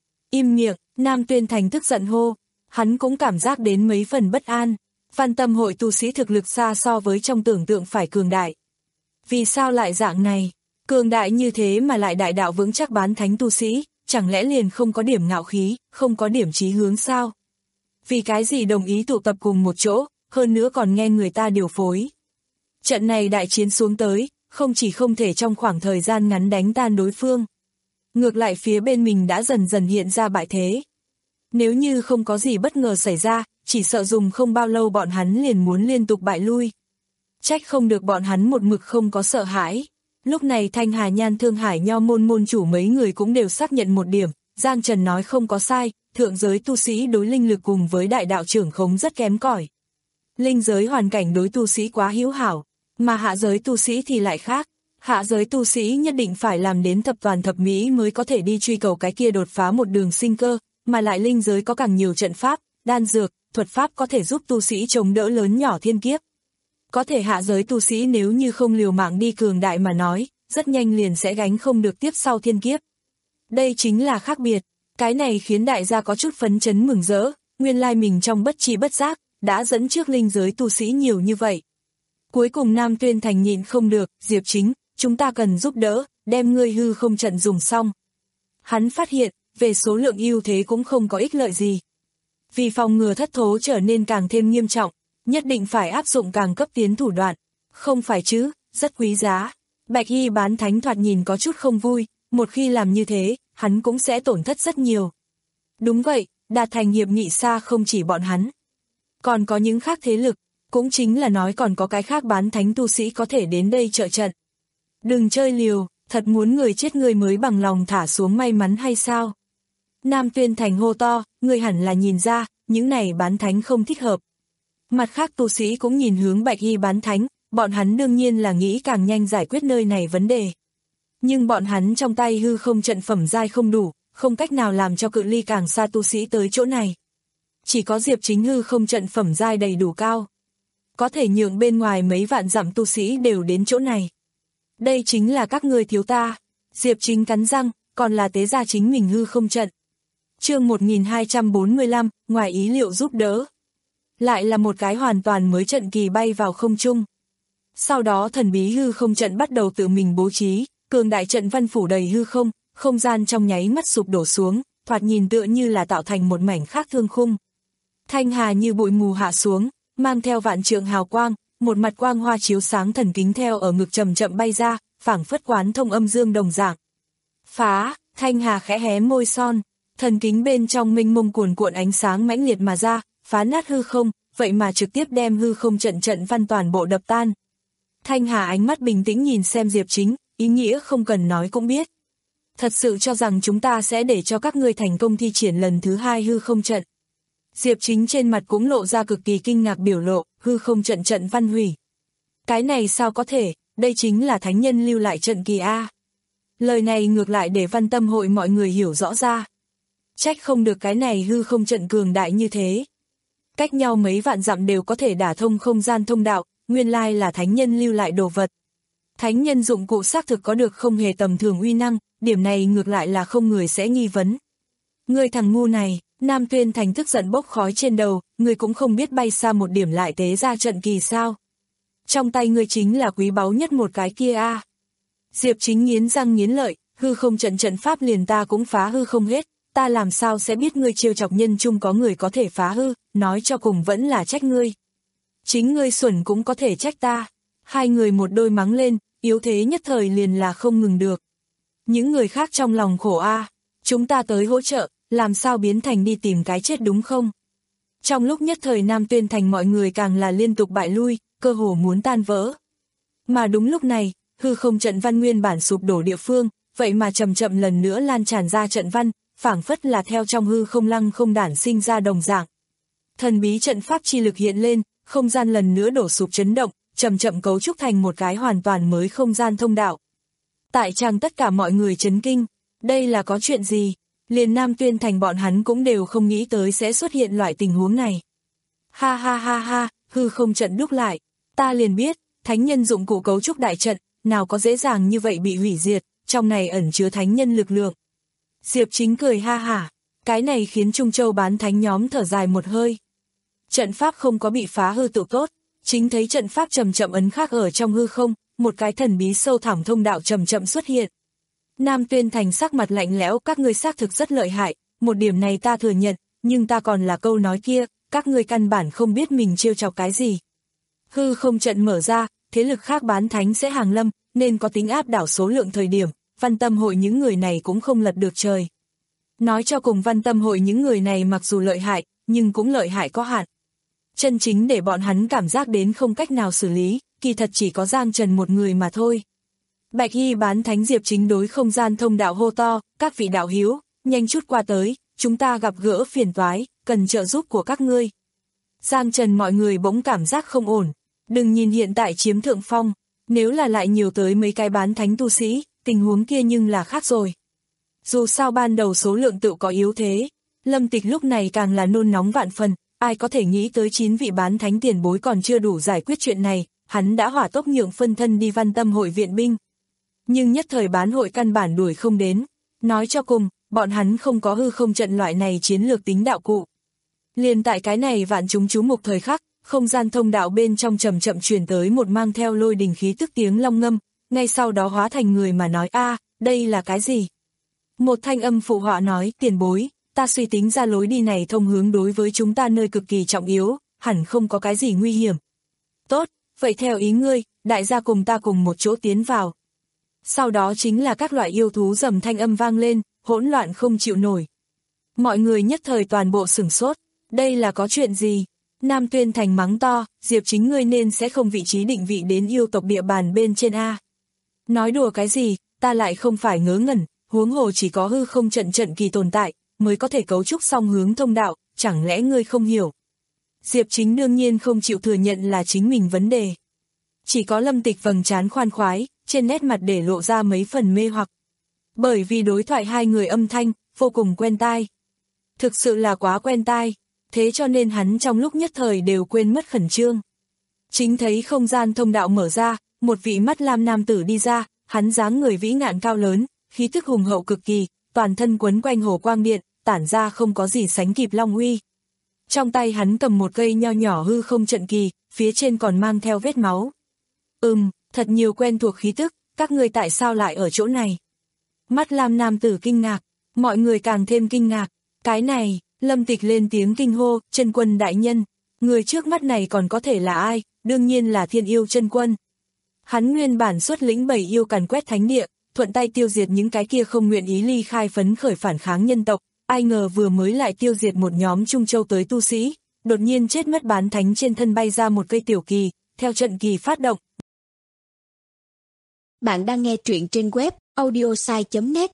Im miệng, Nam Tuyên Thành tức giận hô, hắn cũng cảm giác đến mấy phần bất an. Văn Tâm hội tu sĩ thực lực xa so với trong tưởng tượng phải cường đại. Vì sao lại dạng này? Cường đại như thế mà lại đại đạo vững chắc bán thánh tu sĩ, chẳng lẽ liền không có điểm ngạo khí, không có điểm chí hướng sao? Vì cái gì đồng ý tụ tập cùng một chỗ, hơn nữa còn nghe người ta điều phối. Trận này đại chiến xuống tới, không chỉ không thể trong khoảng thời gian ngắn đánh tan đối phương. Ngược lại phía bên mình đã dần dần hiện ra bại thế. Nếu như không có gì bất ngờ xảy ra, chỉ sợ dùng không bao lâu bọn hắn liền muốn liên tục bại lui. Trách không được bọn hắn một mực không có sợ hãi. Lúc này Thanh Hà Nhan Thương Hải Nho môn môn chủ mấy người cũng đều xác nhận một điểm, Giang Trần nói không có sai, thượng giới tu sĩ đối linh lực cùng với đại đạo trưởng khống rất kém cỏi. Linh giới hoàn cảnh đối tu sĩ quá hữu hảo, mà hạ giới tu sĩ thì lại khác. Hạ giới tu sĩ nhất định phải làm đến thập toàn thập mỹ mới có thể đi truy cầu cái kia đột phá một đường sinh cơ, mà lại linh giới có càng nhiều trận pháp, đan dược, thuật pháp có thể giúp tu sĩ chống đỡ lớn nhỏ thiên kiếp. Có thể hạ giới tu sĩ nếu như không liều mạng đi cường đại mà nói, rất nhanh liền sẽ gánh không được tiếp sau thiên kiếp. Đây chính là khác biệt, cái này khiến đại gia có chút phấn chấn mừng rỡ, nguyên lai mình trong bất tri bất giác, đã dẫn trước linh giới tu sĩ nhiều như vậy. Cuối cùng Nam Tuyên Thành nhịn không được, Diệp Chính, chúng ta cần giúp đỡ, đem ngươi hư không trận dùng xong. Hắn phát hiện, về số lượng ưu thế cũng không có ích lợi gì. Vì phòng ngừa thất thố trở nên càng thêm nghiêm trọng, nhất định phải áp dụng càng cấp tiến thủ đoạn. Không phải chứ, rất quý giá. Bạch Y bán thánh thoạt nhìn có chút không vui, một khi làm như thế, hắn cũng sẽ tổn thất rất nhiều. Đúng vậy, đạt thành hiệp nghị xa không chỉ bọn hắn. Còn có những khác thế lực, cũng chính là nói còn có cái khác bán thánh tu sĩ có thể đến đây trợ trận. Đừng chơi liều, thật muốn người chết người mới bằng lòng thả xuống may mắn hay sao? Nam Tuyên Thành hô to, người hẳn là nhìn ra, những này bán thánh không thích hợp. Mặt khác tu sĩ cũng nhìn hướng Bạch Y bán thánh, bọn hắn đương nhiên là nghĩ càng nhanh giải quyết nơi này vấn đề. Nhưng bọn hắn trong tay hư không trận phẩm giai không đủ, không cách nào làm cho cự ly càng xa tu sĩ tới chỗ này. Chỉ có Diệp Chính hư không trận phẩm giai đầy đủ cao. Có thể nhượng bên ngoài mấy vạn dặm tu sĩ đều đến chỗ này. Đây chính là các ngươi thiếu ta. Diệp Chính cắn răng, còn là tế gia chính mình hư không trận. Chương một nghìn hai trăm bốn mươi lăm, ngoài ý liệu giúp đỡ. Lại là một cái hoàn toàn mới trận kỳ bay vào không trung. Sau đó thần bí hư không trận bắt đầu tự mình bố trí, cường đại trận văn phủ đầy hư không, không gian trong nháy mắt sụp đổ xuống, thoạt nhìn tựa như là tạo thành một mảnh khác thương khung. Thanh hà như bụi mù hạ xuống, mang theo vạn trượng hào quang, một mặt quang hoa chiếu sáng thần kính theo ở ngực chậm chậm bay ra, phảng phất quán thông âm dương đồng dạng. Phá, Thanh hà khẽ hé môi son, thần kính bên trong mênh mông cuồn cuộn ánh sáng mãnh liệt mà ra, phá nát hư không, vậy mà trực tiếp đem hư không trận trận văn toàn bộ đập tan. Thanh hà ánh mắt bình tĩnh nhìn xem Diệp Chính, ý nghĩa không cần nói cũng biết. Thật sự cho rằng chúng ta sẽ để cho các ngươi thành công thi triển lần thứ hai hư không trận. Diệp Chính trên mặt cũng lộ ra cực kỳ kinh ngạc biểu lộ, hư không trận trận văn hủy. Cái này sao có thể, đây chính là thánh nhân lưu lại trận kỳ A. Lời này ngược lại để Văn Tâm hội mọi người hiểu rõ ra. Trách không được cái này hư không trận cường đại như thế. Cách nhau mấy vạn dặm đều có thể đả thông không gian thông đạo, nguyên lai là thánh nhân lưu lại đồ vật. Thánh nhân dụng cụ xác thực có được không hề tầm thường uy năng, điểm này ngược lại là không người sẽ nghi vấn. Ngươi thằng ngu này, Nam Tuyên Thành tức giận bốc khói trên đầu, ngươi cũng không biết bay xa một điểm lại tế ra trận kỳ sao. Trong tay ngươi chính là quý báu nhất một cái kia a. Diệp Chính nghiến răng nghiến lợi, hư không trận trận pháp liền ta cũng phá hư không hết, ta làm sao sẽ biết ngươi trêu chọc nhân chung có người có thể phá hư, nói cho cùng vẫn là trách ngươi. Chính ngươi xuẩn cũng có thể trách ta. Hai người một đôi mắng lên, yếu thế nhất thời liền là không ngừng được. Những người khác trong lòng khổ a, chúng ta tới hỗ trợ, làm sao biến thành đi tìm cái chết đúng không? Trong lúc nhất thời Nam Tuyên Thành mọi người càng là liên tục bại lui, cơ hồ muốn tan vỡ. Mà đúng lúc này, hư không trận văn nguyên bản sụp đổ địa phương, vậy mà chậm chậm lần nữa lan tràn ra trận văn, phảng phất là theo trong hư không lăng không đản sinh ra đồng dạng. Thần bí trận pháp chi lực hiện lên, không gian lần nữa đổ sụp chấn động, chậm chậm cấu trúc thành một cái hoàn toàn mới không gian thông đạo. Tại trang tất cả mọi người chấn kinh, đây là có chuyện gì? Liền Nam Tuyên Thành bọn hắn cũng đều không nghĩ tới sẽ xuất hiện loại tình huống này. Ha ha ha ha, hư không trận đúc lại, ta liền biết, thánh nhân dụng cụ cấu trúc đại trận, nào có dễ dàng như vậy bị hủy diệt, trong này ẩn chứa thánh nhân lực lượng. Diệp Chính cười ha hả, cái này khiến Trung Châu bán thánh nhóm thở dài một hơi. Trận pháp không có bị phá hư tự tốt, chính thấy trận pháp chậm chậm ấn khắc ở trong hư không, một cái thần bí sâu thẳm thông đạo chậm chậm xuất hiện. Nam Tuyên Thành sắc mặt lạnh lẽo, các ngươi xác thực rất lợi hại, một điểm này ta thừa nhận, nhưng ta còn là câu nói kia, các ngươi căn bản không biết mình trêu chọc cái gì. Hư không trận mở ra, thế lực khác bán thánh sẽ hàng lâm, nên có tính áp đảo số lượng thời điểm, Văn Tâm hội những người này cũng không lật được trời. Nói cho cùng Văn Tâm hội những người này mặc dù lợi hại, nhưng cũng lợi hại có hạn. Chân chính để bọn hắn cảm giác đến không cách nào xử lý, kỳ thật chỉ có Giang Trần một người mà thôi. Bạch Y bán thánh Diệp Chính đối không gian thông đạo hô to, các vị đạo hiếu, nhanh chút qua tới, chúng ta gặp gỡ phiền toái, cần trợ giúp của các ngươi. Giang Trần mọi người bỗng cảm giác không ổn, đừng nhìn hiện tại chiếm thượng phong, nếu là lại nhiều tới mấy cái bán thánh tu sĩ, tình huống kia nhưng là khác rồi. Dù sao ban đầu số lượng tự có yếu thế, Lâm Tịch lúc này càng là nôn nóng vạn phần, ai có thể nghĩ tới chín vị bán thánh tiền bối còn chưa đủ giải quyết chuyện này, hắn đã hỏa tốc nhượng phân thân đi Văn Tâm hội viện binh. Nhưng nhất thời bán hội căn bản đuổi không đến, nói cho cùng, bọn hắn không có hư không trận loại này chiến lược tính đạo cụ. Liền tại cái này vạn chúng chú mục thời khắc, không gian thông đạo bên trong chậm chậm truyền tới một mang theo lôi đình khí tức tiếng long ngâm, ngay sau đó hóa thành người mà nói a, đây là cái gì? Một thanh âm phụ họa nói, tiền bối, ta suy tính ra lối đi này thông hướng đối với chúng ta nơi cực kỳ trọng yếu, hẳn không có cái gì nguy hiểm. Tốt, vậy theo ý ngươi, đại gia cùng ta cùng một chỗ tiến vào. Sau đó chính là các loại yêu thú rầm thanh âm vang lên, hỗn loạn không chịu nổi. Mọi người nhất thời toàn bộ sửng sốt, đây là có chuyện gì? Nam Tuyên Thành mắng to, Diệp Chính ngươi nên sẽ không vị trí định vị đến yêu tộc địa bàn bên trên A. Nói đùa cái gì, ta lại không phải ngớ ngẩn, huống hồ chỉ có hư không trận trận kỳ tồn tại, mới có thể cấu trúc song hướng thông đạo, chẳng lẽ ngươi không hiểu? Diệp Chính đương nhiên không chịu thừa nhận là chính mình vấn đề. Chỉ có Lâm Tịch vầng trán khoan khoái, trên nét mặt để lộ ra mấy phần mê hoặc. Bởi vì đối thoại hai người âm thanh, vô cùng quen tai. Thực sự là quá quen tai, thế cho nên hắn trong lúc nhất thời đều quên mất khẩn trương. Chính thấy không gian thông đạo mở ra, một vị mắt lam nam tử đi ra, hắn dáng người vĩ ngạn cao lớn, khí tức hùng hậu cực kỳ, toàn thân quấn quanh hồ quang điện, tản ra không có gì sánh kịp long uy. Trong tay hắn cầm một cây nho nhỏ hư không trận kỳ, phía trên còn mang theo vết máu. Ừm, thật nhiều quen thuộc khí tức, các ngươi tại sao lại ở chỗ này? Mắt lam nam tử kinh ngạc, mọi người càng thêm kinh ngạc, cái này, Lâm Tịch lên tiếng kinh hô, chân quân đại nhân, người trước mắt này còn có thể là ai, đương nhiên là Thiên Yêu chân quân. Hắn nguyên bản xuất lĩnh bảy yêu càn quét thánh địa, thuận tay tiêu diệt những cái kia không nguyện ý ly khai phấn khởi phản kháng nhân tộc, ai ngờ vừa mới lại tiêu diệt một nhóm Trung Châu tới tu sĩ, đột nhiên chết mất bán thánh trên thân bay ra một cây tiểu kỳ, theo trận kỳ phát động. Bạn đang nghe truyện trên web audiosai chấm net.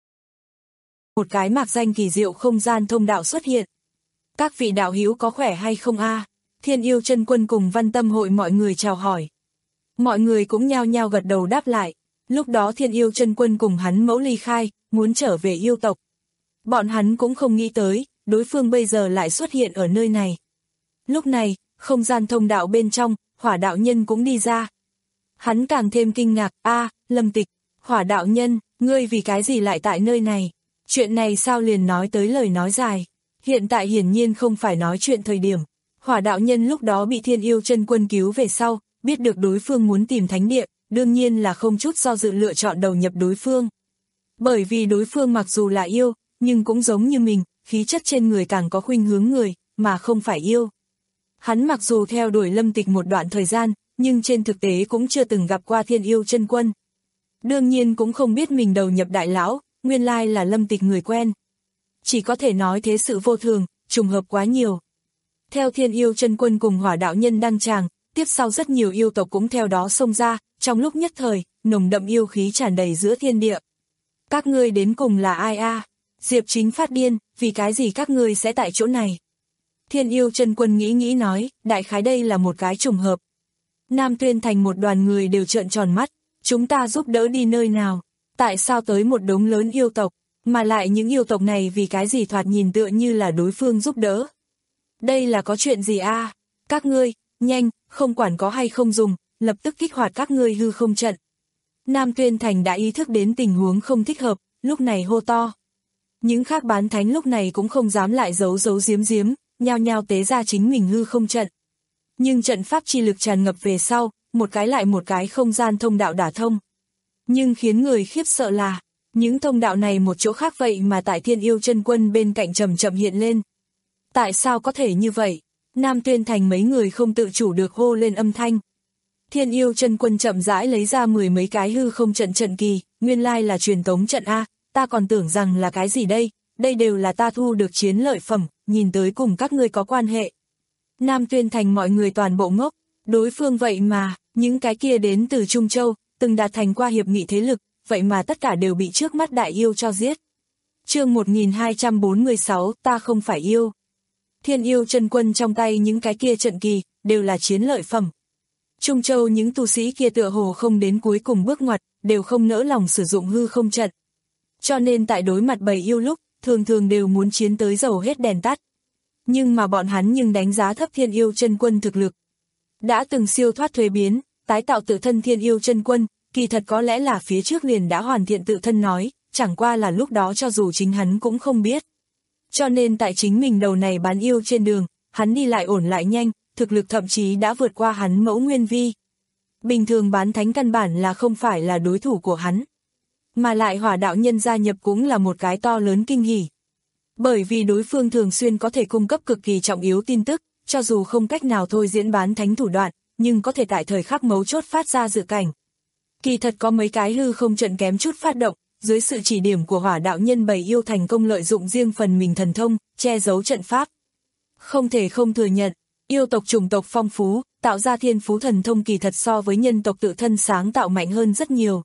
Một cái mạc danh kỳ diệu không gian thông đạo xuất hiện. Các vị đạo hữu có khỏe hay không a? Thiên Yêu chân quân cùng Văn Tâm hội mọi người chào hỏi. Mọi người cũng nhao nhao gật đầu đáp lại. Lúc đó Thiên Yêu chân quân cùng hắn mẫu ly khai, muốn trở về yêu tộc. Bọn hắn cũng không nghĩ tới, đối phương bây giờ lại xuất hiện ở nơi này. Lúc này, không gian thông đạo bên trong, Hỏa đạo nhân cũng đi ra. Hắn càng thêm kinh ngạc, a, Lâm Tịch, Hỏa đạo nhân, ngươi vì cái gì lại tại nơi này? Chuyện này sao liền nói tới lời nói dài? Hiện tại hiển nhiên không phải nói chuyện thời điểm. Hỏa đạo nhân lúc đó bị Thiên Yêu chân quân cứu về sau, biết được đối phương muốn tìm thánh địa, đương nhiên là không chút do dự lựa chọn đầu nhập đối phương. Bởi vì đối phương mặc dù là yêu, nhưng cũng giống như mình, khí chất trên người càng có khuynh hướng người, mà không phải yêu. Hắn mặc dù theo đuổi Lâm Tịch một đoạn thời gian, nhưng trên thực tế cũng chưa từng gặp qua Thiên Yêu chân quân. Đương nhiên cũng không biết mình đầu nhập đại lão, nguyên lai là Lâm Tịch người quen. Chỉ có thể nói thế sự vô thường, trùng hợp quá nhiều. Theo Thiên Yêu chân quân cùng Hỏa đạo nhân đăng tràng, tiếp sau rất nhiều yêu tộc cũng theo đó xông ra, trong lúc nhất thời, nồng đậm yêu khí tràn đầy giữa thiên địa. Các ngươi đến cùng là ai a? Diệp Chính phát điên, vì cái gì các ngươi sẽ tại chỗ này? Thiên Yêu chân quân nghĩ nghĩ nói, đại khái đây là một cái trùng hợp. Nam Tuyên Thành một đoàn người đều trợn tròn mắt, chúng ta giúp đỡ đi nơi nào? Tại sao tới một đống lớn yêu tộc, mà lại những yêu tộc này vì cái gì thoạt nhìn tựa như là đối phương giúp đỡ? Đây là có chuyện gì a? Các ngươi, nhanh, không quản có hay không dùng, lập tức kích hoạt các ngươi hư không trận. Nam Tuyên Thành đã ý thức đến tình huống không thích hợp, lúc này hô to. Những khác bán thánh lúc này cũng không dám lại giấu giấu giếm giếm, nhao nhao tế ra chính mình hư không trận. Nhưng trận pháp chi lực tràn ngập về sau, một cái lại một cái không gian thông đạo đả thông. Nhưng khiến người khiếp sợ là, những thông đạo này một chỗ khác vậy mà tại Thiên Yêu chân quân bên cạnh chậm chậm hiện lên. Tại sao có thể như vậy? Nam Tuyên Thành mấy người không tự chủ được hô lên âm thanh. Thiên Yêu chân quân chậm rãi lấy ra mười mấy cái hư không trận trận kỳ, nguyên lai là truyền tống trận a, ta còn tưởng rằng là cái gì đây, đây đều là ta thu được chiến lợi phẩm, nhìn tới cùng các ngươi có quan hệ. Nam Tuyên Thành mọi người toàn bộ ngốc, đối phương vậy mà, những cái kia đến từ Trung Châu, từng đạt thành qua hiệp nghị thế lực, vậy mà tất cả đều bị trước mắt đại yêu cho giết. Chương một nghìn hai trăm bốn mươi sáu, ta không phải yêu. Thiên Yêu chân quân trong tay những cái kia trận kỳ, đều là chiến lợi phẩm. Trung Châu những tu sĩ kia tựa hồ không đến cuối cùng bước ngoặt, đều không nỡ lòng sử dụng hư không trận. Cho nên tại đối mặt bầy yêu lúc, thường thường đều muốn chiến tới dầu hết đèn tắt. Nhưng mà bọn hắn nhưng đánh giá thấp Thiên Yêu chân quân thực lực. Đã từng siêu thoát thuế biến, tái tạo tự thân Thiên Yêu chân quân, kỳ thật có lẽ là phía trước liền đã hoàn thiện tự thân nói, chẳng qua là lúc đó cho dù chính hắn cũng không biết. Cho nên tại chính mình đầu này bán yêu trên đường, hắn đi lại ổn lại nhanh, thực lực thậm chí đã vượt qua hắn mẫu nguyên vi. Bình thường bán thánh căn bản là không phải là đối thủ của hắn. Mà lại Hỏa đạo nhân gia nhập cũng là một cái to lớn kinh hỉ. Bởi vì đối phương thường xuyên có thể cung cấp cực kỳ trọng yếu tin tức, cho dù không cách nào thôi diễn bán thánh thủ đoạn, nhưng có thể tại thời khắc mấu chốt phát ra dự cảnh. Kỳ thật có mấy cái hư không trận kém chút phát động, dưới sự chỉ điểm của Hỏa đạo nhân bầy yêu thành công lợi dụng riêng phần mình thần thông, che giấu trận pháp. Không thể không thừa nhận, yêu tộc chủng tộc phong phú, tạo ra thiên phú thần thông kỳ thật so với nhân tộc tự thân sáng tạo mạnh hơn rất nhiều.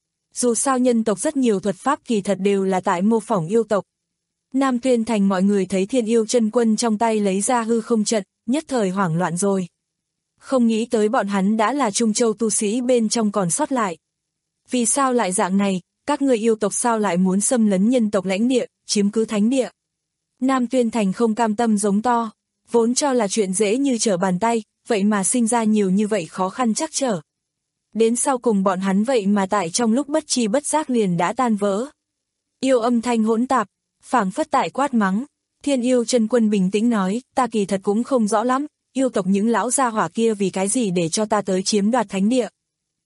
Dù sao nhân tộc rất nhiều thuật pháp kỳ thật đều là tại mô phỏng yêu tộc. Nam Tuyên Thành mọi người thấy Thiên Yêu chân quân trong tay lấy ra hư không trận, nhất thời hoảng loạn rồi. Không nghĩ tới bọn hắn đã là Trung Châu tu sĩ bên trong còn sót lại. Vì sao lại dạng này, các người yêu tộc sao lại muốn xâm lấn nhân tộc lãnh địa, chiếm cứ thánh địa? Nam Tuyên Thành không cam tâm giống to, vốn cho là chuyện dễ như trở bàn tay, vậy mà sinh ra nhiều như vậy khó khăn chắc trở. Đến sau cùng bọn hắn vậy mà tại trong lúc bất chi bất giác liền đã tan vỡ. Yêu âm thanh hỗn tạp, phảng phất tại quát mắng. Thiên Yêu chân quân bình tĩnh nói, ta kỳ thật cũng không rõ lắm, yêu tộc những lão gia hỏa kia vì cái gì để cho ta tới chiếm đoạt thánh địa.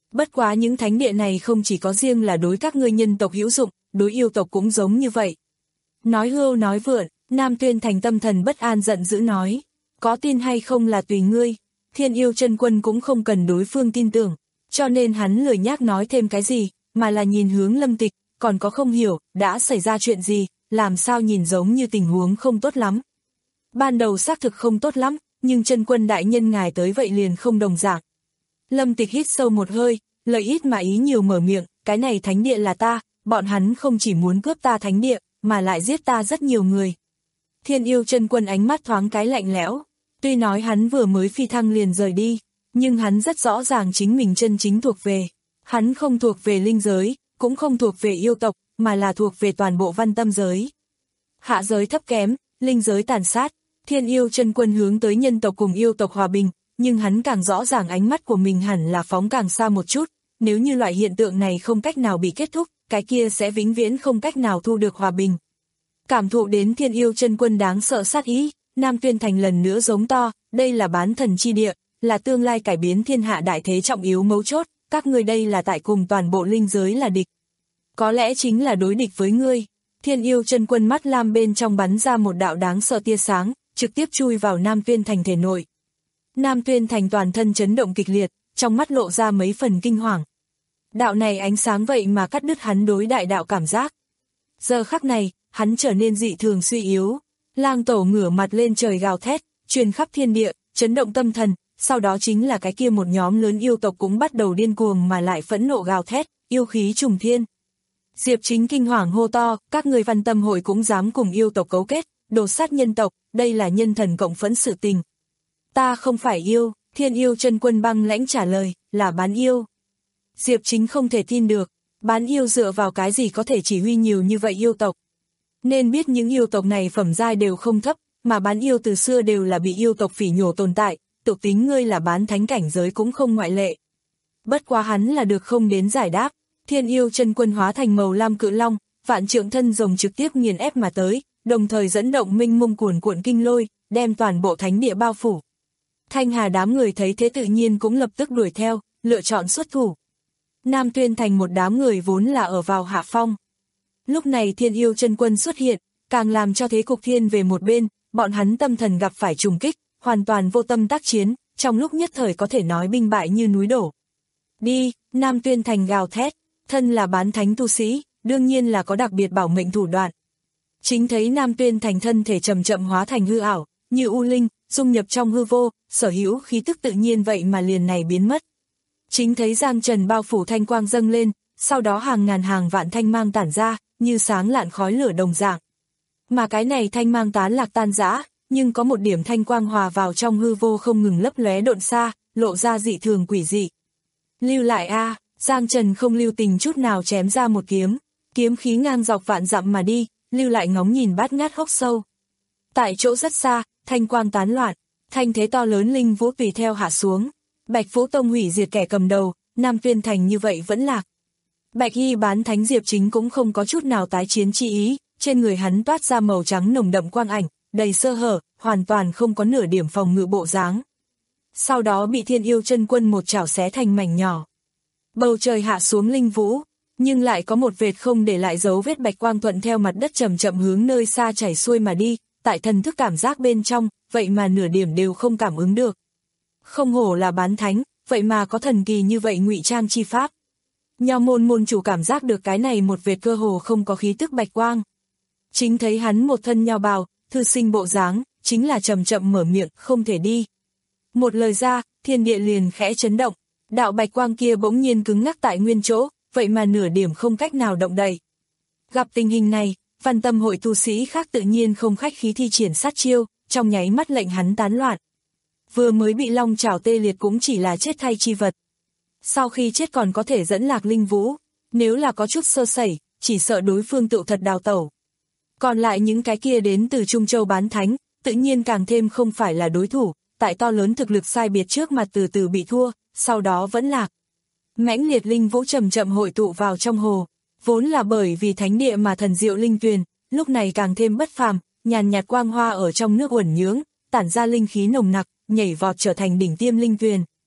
Bất quá những thánh địa này không chỉ có riêng là đối các ngươi nhân tộc hữu dụng, đối yêu tộc cũng giống như vậy. Nói hưu nói vượn, Nam Tuyên Thành tâm thần bất an giận dữ nói, có tin hay không là tùy ngươi, Thiên Yêu Chân Quân cũng không cần đối phương tin tưởng, cho nên hắn lười nhác nói thêm cái gì, mà là nhìn hướng Lâm Tịch, còn có không hiểu, đã xảy ra chuyện gì, làm sao nhìn giống như tình huống không tốt lắm. Ban đầu xác thực không tốt lắm, nhưng Chân Quân đại nhân ngài tới vậy liền không đồng dạng. Lâm Tịch hít sâu một hơi, lời ít mà ý nhiều mở miệng, cái này thánh địa là ta, bọn hắn không chỉ muốn cướp ta thánh địa, mà lại giết ta rất nhiều người. Thiên Yêu Chân Quân ánh mắt thoáng cái lạnh lẽo, tuy nói hắn vừa mới phi thăng liền rời đi, nhưng hắn rất rõ ràng chính mình chân chính thuộc về. Hắn không thuộc về linh giới, cũng không thuộc về yêu tộc, mà là thuộc về toàn bộ văn tâm giới. Hạ giới thấp kém, linh giới tàn sát, Thiên Yêu Chân Quân hướng tới nhân tộc cùng yêu tộc hòa bình, nhưng hắn càng rõ ràng ánh mắt của mình hẳn là phóng càng xa một chút, nếu như loại hiện tượng này không cách nào bị kết thúc, cái kia sẽ vĩnh viễn không cách nào thu được hòa bình. Cảm thụ đến Thiên Yêu Chân Quân đáng sợ sát ý, Nam Tuyên Thành lần nữa giống to, đây là bán thần chi địa, là tương lai cải biến thiên hạ đại thế trọng yếu mấu chốt, các ngươi đây là tại cùng toàn bộ linh giới là địch. Có lẽ chính là đối địch với ngươi. Thiên Yêu Chân Quân mắt lam bên trong bắn ra một đạo đáng sợ tia sáng, trực tiếp chui vào Nam Tuyên Thành thể nội. Nam Tuyên Thành toàn thân chấn động kịch liệt, trong mắt lộ ra mấy phần kinh hoàng. Đạo này ánh sáng vậy mà cắt đứt hắn đối đại đạo cảm giác. Giờ khắc này, hắn trở nên dị thường suy yếu. Lang Tổ ngửa mặt lên trời gào thét, truyền khắp thiên địa, chấn động tâm thần, sau đó chính là cái kia một nhóm lớn yêu tộc cũng bắt đầu điên cuồng mà lại phẫn nộ gào thét, yêu khí trùng thiên. Diệp Chính kinh hoàng hô to, các người văn tâm hội cũng dám cùng yêu tộc cấu kết, đồ sát nhân tộc, đây là nhân thần cộng phẫn sự tình. Ta không phải yêu, Thiên Yêu Chân Quân băng lãnh trả lời, là bán yêu. Diệp Chính không thể tin được, bán yêu dựa vào cái gì có thể chỉ huy nhiều như vậy yêu tộc. Nên biết những yêu tộc này phẩm giai đều không thấp, mà bán yêu từ xưa đều là bị yêu tộc phỉ nhổ tồn tại, tự tính ngươi là bán thánh cảnh giới cũng không ngoại lệ. Bất quá hắn là được không đến giải đáp, Thiên Yêu Chân Quân hóa thành màu lam cự long, vạn trượng thân rồng trực tiếp nghiền ép mà tới, đồng thời dẫn động minh mông cuồn cuộn kinh lôi, đem toàn bộ thánh địa bao phủ. Thanh Hà đám người thấy thế tự nhiên cũng lập tức đuổi theo, lựa chọn xuất thủ. Nam Tuyên Thành một đám người vốn là ở vào hạ phong. Lúc này Thiên Yêu Chân Quân xuất hiện, càng làm cho thế cục thiên về một bên, bọn hắn tâm thần gặp phải trùng kích, hoàn toàn vô tâm tác chiến, trong lúc nhất thời có thể nói binh bại như núi đổ. Đi, Nam Tuyên Thành gào thét, thân là bán thánh tu sĩ, đương nhiên là có đặc biệt bảo mệnh thủ đoạn. Chính thấy Nam Tuyên Thành thân thể chậm chậm hóa thành hư ảo, như u linh, dung nhập trong hư vô, sở hữu khí tức tự nhiên vậy mà liền này biến mất. Chính thấy giang trần bao phủ thanh quang dâng lên, sau đó hàng ngàn hàng vạn thanh mang tản ra, như sáng lạn khói lửa đồng dạng. Mà cái này thanh mang tán lạc tan rã, nhưng có một điểm thanh quang hòa vào trong hư vô không ngừng lấp lóe độn xa, lộ ra dị thường quỷ dị. Lưu lại a, Giang Trần không lưu tình chút nào chém ra một kiếm, kiếm khí ngang dọc vạn dặm mà đi, lưu lại ngóng nhìn bát ngát hốc sâu. Tại chỗ rất xa, thanh quang tán loạn, thanh thế to lớn linh vũ tùy theo hạ xuống. Bạch Vũ Tông hủy diệt kẻ cầm đầu, Nam Tuyên Thành như vậy vẫn lạc. Bạch Y bán thánh Diệp Chính cũng không có chút nào tái chiến chi ý, trên người hắn toát ra màu trắng nồng đậm quang ảnh, đầy sơ hở, hoàn toàn không có nửa điểm phòng ngự bộ dáng. Sau đó bị Thiên Yêu Chân Quân một chảo xé thành mảnh nhỏ. Bầu trời hạ xuống linh vũ, nhưng lại có một vệt không để lại dấu vết bạch quang thuận theo mặt đất chậm chậm hướng nơi xa chảy xuôi mà đi, tại thần thức cảm giác bên trong, vậy mà nửa điểm đều không cảm ứng được. Không hổ là bán thánh, vậy mà có thần kỳ như vậy ngụy trang chi pháp. Nho môn môn chủ cảm giác được cái này một vệt cơ hồ không có khí tức bạch quang. Chính thấy hắn một thân nho bào, thư sinh bộ dáng, chính là chậm chậm mở miệng, không thể đi. Một lời ra, thiên địa liền khẽ chấn động, đạo bạch quang kia bỗng nhiên cứng ngắc tại nguyên chỗ, vậy mà nửa điểm không cách nào động đậy. Gặp tình hình này, Văn Tâm hội tu sĩ khác tự nhiên không khách khí thi triển sát chiêu, trong nháy mắt lệnh hắn tán loạn. Vừa mới bị long chảo tê liệt cũng chỉ là chết thay chi vật. Sau khi chết còn có thể dẫn lạc linh vũ, nếu là có chút sơ sẩy, chỉ sợ đối phương tự thật đào tẩu. Còn lại những cái kia đến từ Trung Châu bán thánh, tự nhiên càng thêm không phải là đối thủ, tại to lớn thực lực sai biệt trước mặt từ từ bị thua, sau đó vẫn lạc. Mãnh liệt linh vũ chậm chậm hội tụ vào trong hồ, vốn là bởi vì thánh địa mà thần diệu linh tuyền, lúc này càng thêm bất phàm, nhàn nhạt quang hoa ở trong nước uẩn nhưỡng, tản ra linh khí nồng nặc, nhảy vọt trở thành đỉnh tiêm linh tuyền.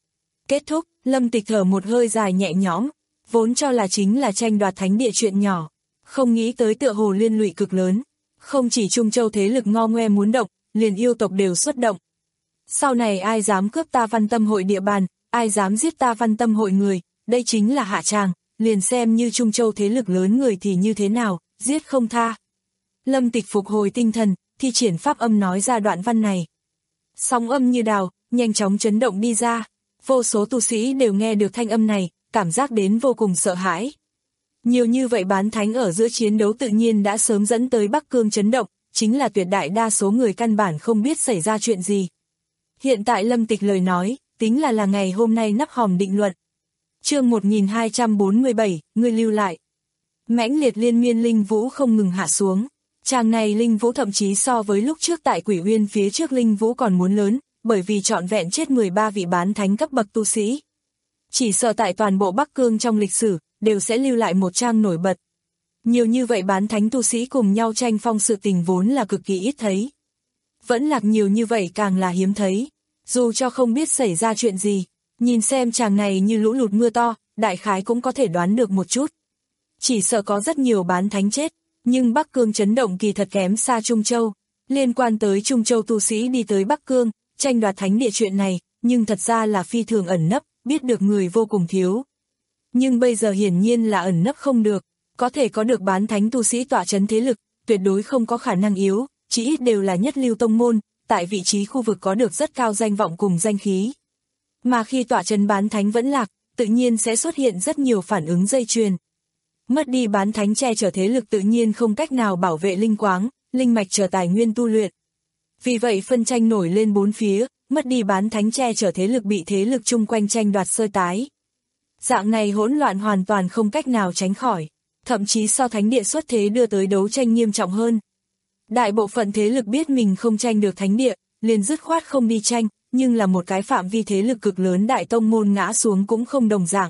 Kết thúc, Lâm Tịch thở một hơi dài nhẹ nhõm, vốn cho là chính là tranh đoạt thánh địa chuyện nhỏ, không nghĩ tới tựa hồ liên lụy cực lớn, không chỉ Trung Châu thế lực ngo ngoe muốn động, liền yêu tộc đều xuất động. Sau này ai dám cướp ta Văn Tâm hội địa bàn, ai dám giết ta Văn Tâm hội người, đây chính là hạ tràng, liền xem như Trung Châu thế lực lớn người thì như thế nào, giết không tha. Lâm Tịch phục hồi tinh thần, thi triển pháp âm nói ra đoạn văn này. Sóng âm như đào, nhanh chóng chấn động đi ra, vô số tu sĩ đều nghe được thanh âm này, cảm giác đến vô cùng sợ hãi. Nhiều như vậy bán thánh ở giữa chiến đấu tự nhiên đã sớm dẫn tới Bắc Cương chấn động, chính là tuyệt đại đa số người căn bản không biết xảy ra chuyện gì. Hiện tại Lâm Tịch lời nói, tính là là ngày hôm nay nắp hòm định luận. Chương một nghìn hai trăm bốn mươi bảy, ngươi lưu lại. Mãnh liệt liên miên linh vũ không ngừng hạ xuống. Tràng này linh vũ thậm chí so với lúc trước tại Quỷ Uyên phía trước linh vũ còn muốn lớn, bởi vì trọn vẹn chết mười ba vị bán thánh cấp bậc tu sĩ. Chỉ sợ tại toàn bộ Bắc Cương trong lịch sử, đều sẽ lưu lại một trang nổi bật. Nhiều như vậy bán thánh tu sĩ cùng nhau tranh phong sự tình vốn là cực kỳ ít thấy. Vẫn lạc nhiều như vậy càng là hiếm thấy, dù cho không biết xảy ra chuyện gì, nhìn xem chàng này như lũ lụt mưa to, đại khái cũng có thể đoán được một chút. Chỉ sợ có rất nhiều bán thánh chết, nhưng Bắc Cương chấn động kỳ thật kém xa Trung Châu. Liên quan tới Trung Châu tu sĩ đi tới Bắc Cương, tranh đoạt thánh địa chuyện này, nhưng thật ra là phi thường ẩn nấp, biết được người vô cùng thiếu. Nhưng bây giờ hiển nhiên là ẩn nấp không được, có thể có được bán thánh tu sĩ tọa chấn thế lực, tuyệt đối không có khả năng yếu, chỉ ít đều là nhất lưu tông môn, tại vị trí khu vực có được rất cao danh vọng cùng danh khí. Mà khi tọa chấn bán thánh vẫn lạc, tự nhiên sẽ xuất hiện rất nhiều phản ứng dây chuyền. Mất đi bán thánh che chở thế lực tự nhiên không cách nào bảo vệ linh quáng, linh mạch chờ tài nguyên tu luyện. Vì vậy phân tranh nổi lên bốn phía, mất đi bán thánh che chở thế lực bị thế lực chung quanh tranh đoạt sơi tái. Dạng này hỗn loạn hoàn toàn không cách nào tránh khỏi, thậm chí so thánh địa xuất thế đưa tới đấu tranh nghiêm trọng hơn. Đại bộ phận thế lực biết mình không tranh được thánh địa, liền dứt khoát không đi tranh, nhưng là một cái phạm vi thế lực cực lớn đại tông môn ngã xuống cũng không đồng dạng.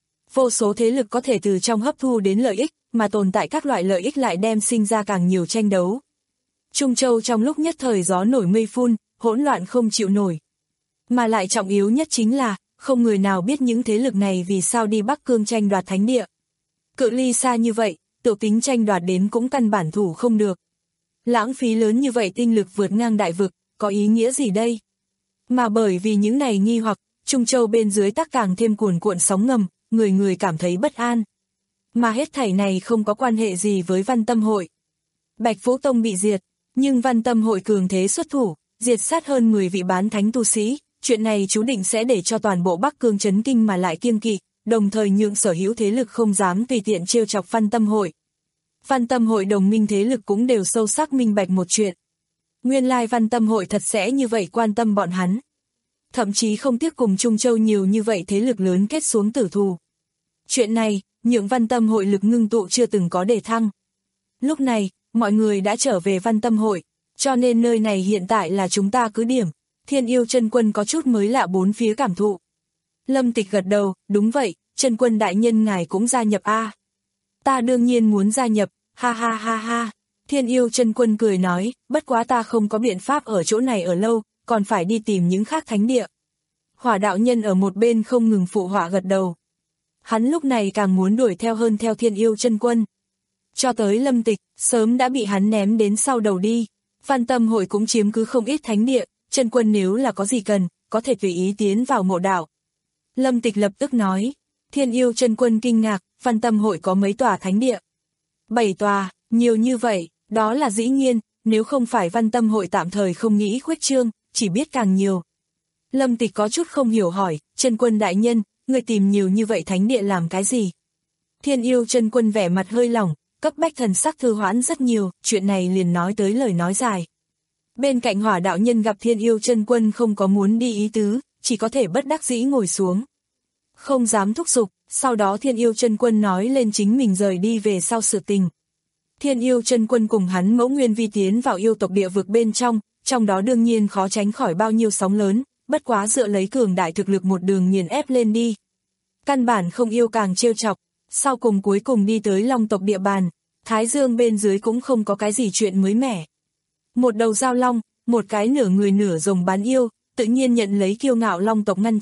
Vô số thế lực có thể từ trong hấp thu đến lợi ích, mà tồn tại các loại lợi ích lại đem sinh ra càng nhiều tranh đấu. Trung Châu trong lúc nhất thời gió nổi mây phun, hỗn loạn không chịu nổi. Mà lại trọng yếu nhất chính là, không người nào biết những thế lực này vì sao đi Bắc Cương tranh đoạt thánh địa. Cự ly xa như vậy, tự tính tranh đoạt đến cũng căn bản thủ không được. Lãng phí lớn như vậy tinh lực vượt ngang đại vực, có ý nghĩa gì đây? Mà bởi vì những này nghi hoặc, Trung Châu bên dưới tắc càng thêm cuồn cuộn sóng ngầm, người người cảm thấy bất an. Mà hết thảy này không có quan hệ gì với Văn Tâm hội. Bạch Vũ Tông bị diệt, nhưng Văn Tâm hội cường thế xuất thủ, diệt sát hơn mười vị bán thánh tu sĩ, chuyện này chú định sẽ để cho toàn bộ Bắc Cương chấn kinh mà lại kiêng kỵ, đồng thời nhượng sở hữu thế lực không dám tùy tiện trêu chọc Văn Tâm hội. Văn Tâm hội đồng minh thế lực cũng đều sâu sắc minh bạch một chuyện. Nguyên lai Văn Tâm hội thật sẽ như vậy quan tâm bọn hắn. Thậm chí không tiếc cùng Trung Châu nhiều như vậy thế lực lớn kết xuống tử thù. Chuyện này, nhượng Văn Tâm hội lực ngưng tụ chưa từng có để thăng. Lúc này, mọi người đã trở về Văn Tâm hội, cho nên nơi này hiện tại là chúng ta cứ điểm. Thiên Yêu Chân Quân có chút mới lạ bốn phía cảm thụ. Lâm Tịch gật đầu, đúng vậy, Chân Quân đại nhân ngài cũng gia nhập a. Ta đương nhiên muốn gia nhập, ha ha ha ha. Thiên Yêu Chân Quân cười nói, bất quá ta không có biện pháp ở chỗ này ở lâu, còn phải đi tìm những khác thánh địa. Hỏa đạo nhân ở một bên không ngừng phụ họa gật đầu. Hắn lúc này càng muốn đuổi theo hơn theo Thiên Yêu Chân Quân. Cho tới Lâm Tịch, sớm đã bị hắn ném đến sau đầu đi. Văn Tâm hội cũng chiếm cứ không ít thánh địa, Chân Quân nếu là có gì cần, có thể tùy ý tiến vào mộ đạo. Lâm Tịch lập tức nói, Thiên Yêu Chân Quân kinh ngạc, Văn Tâm hội có mấy tòa thánh địa? Bảy tòa, nhiều như vậy, đó là dĩ nhiên, nếu không phải Văn Tâm hội tạm thời không nghĩ khuếch trương, chỉ biết càng nhiều. Lâm Tịch có chút không hiểu hỏi, Chân Quân đại nhân, người tìm nhiều như vậy thánh địa làm cái gì? Thiên Yêu Chân Quân vẻ mặt hơi lỏng, cấp bách thần sắc thư hoãn rất nhiều, chuyện này liền nói tới lời nói dài. Bên cạnh Hỏa đạo nhân gặp Thiên Yêu Chân Quân không có muốn đi ý tứ, chỉ có thể bất đắc dĩ ngồi xuống. Không dám thúc giục, sau đó Thiên Yêu Chân Quân nói lên chính mình rời đi về sau sự tình. Thiên Yêu Chân Quân cùng hắn Mẫu Nguyên Vi tiến vào yêu tộc địa vực bên trong, trong đó đương nhiên khó tránh khỏi bao nhiêu sóng lớn, bất quá dựa lấy cường đại thực lực một đường nghiền ép lên đi. Căn bản không yêu càng trêu chọc, sau cùng cuối cùng đi tới Long tộc địa bàn, Thái Dương bên dưới cũng không có cái gì chuyện mới mẻ. Một đầu giao long, một cái nửa người nửa rồng bán yêu, tự nhiên nhận lấy kiêu ngạo Long tộc ngăn chặn,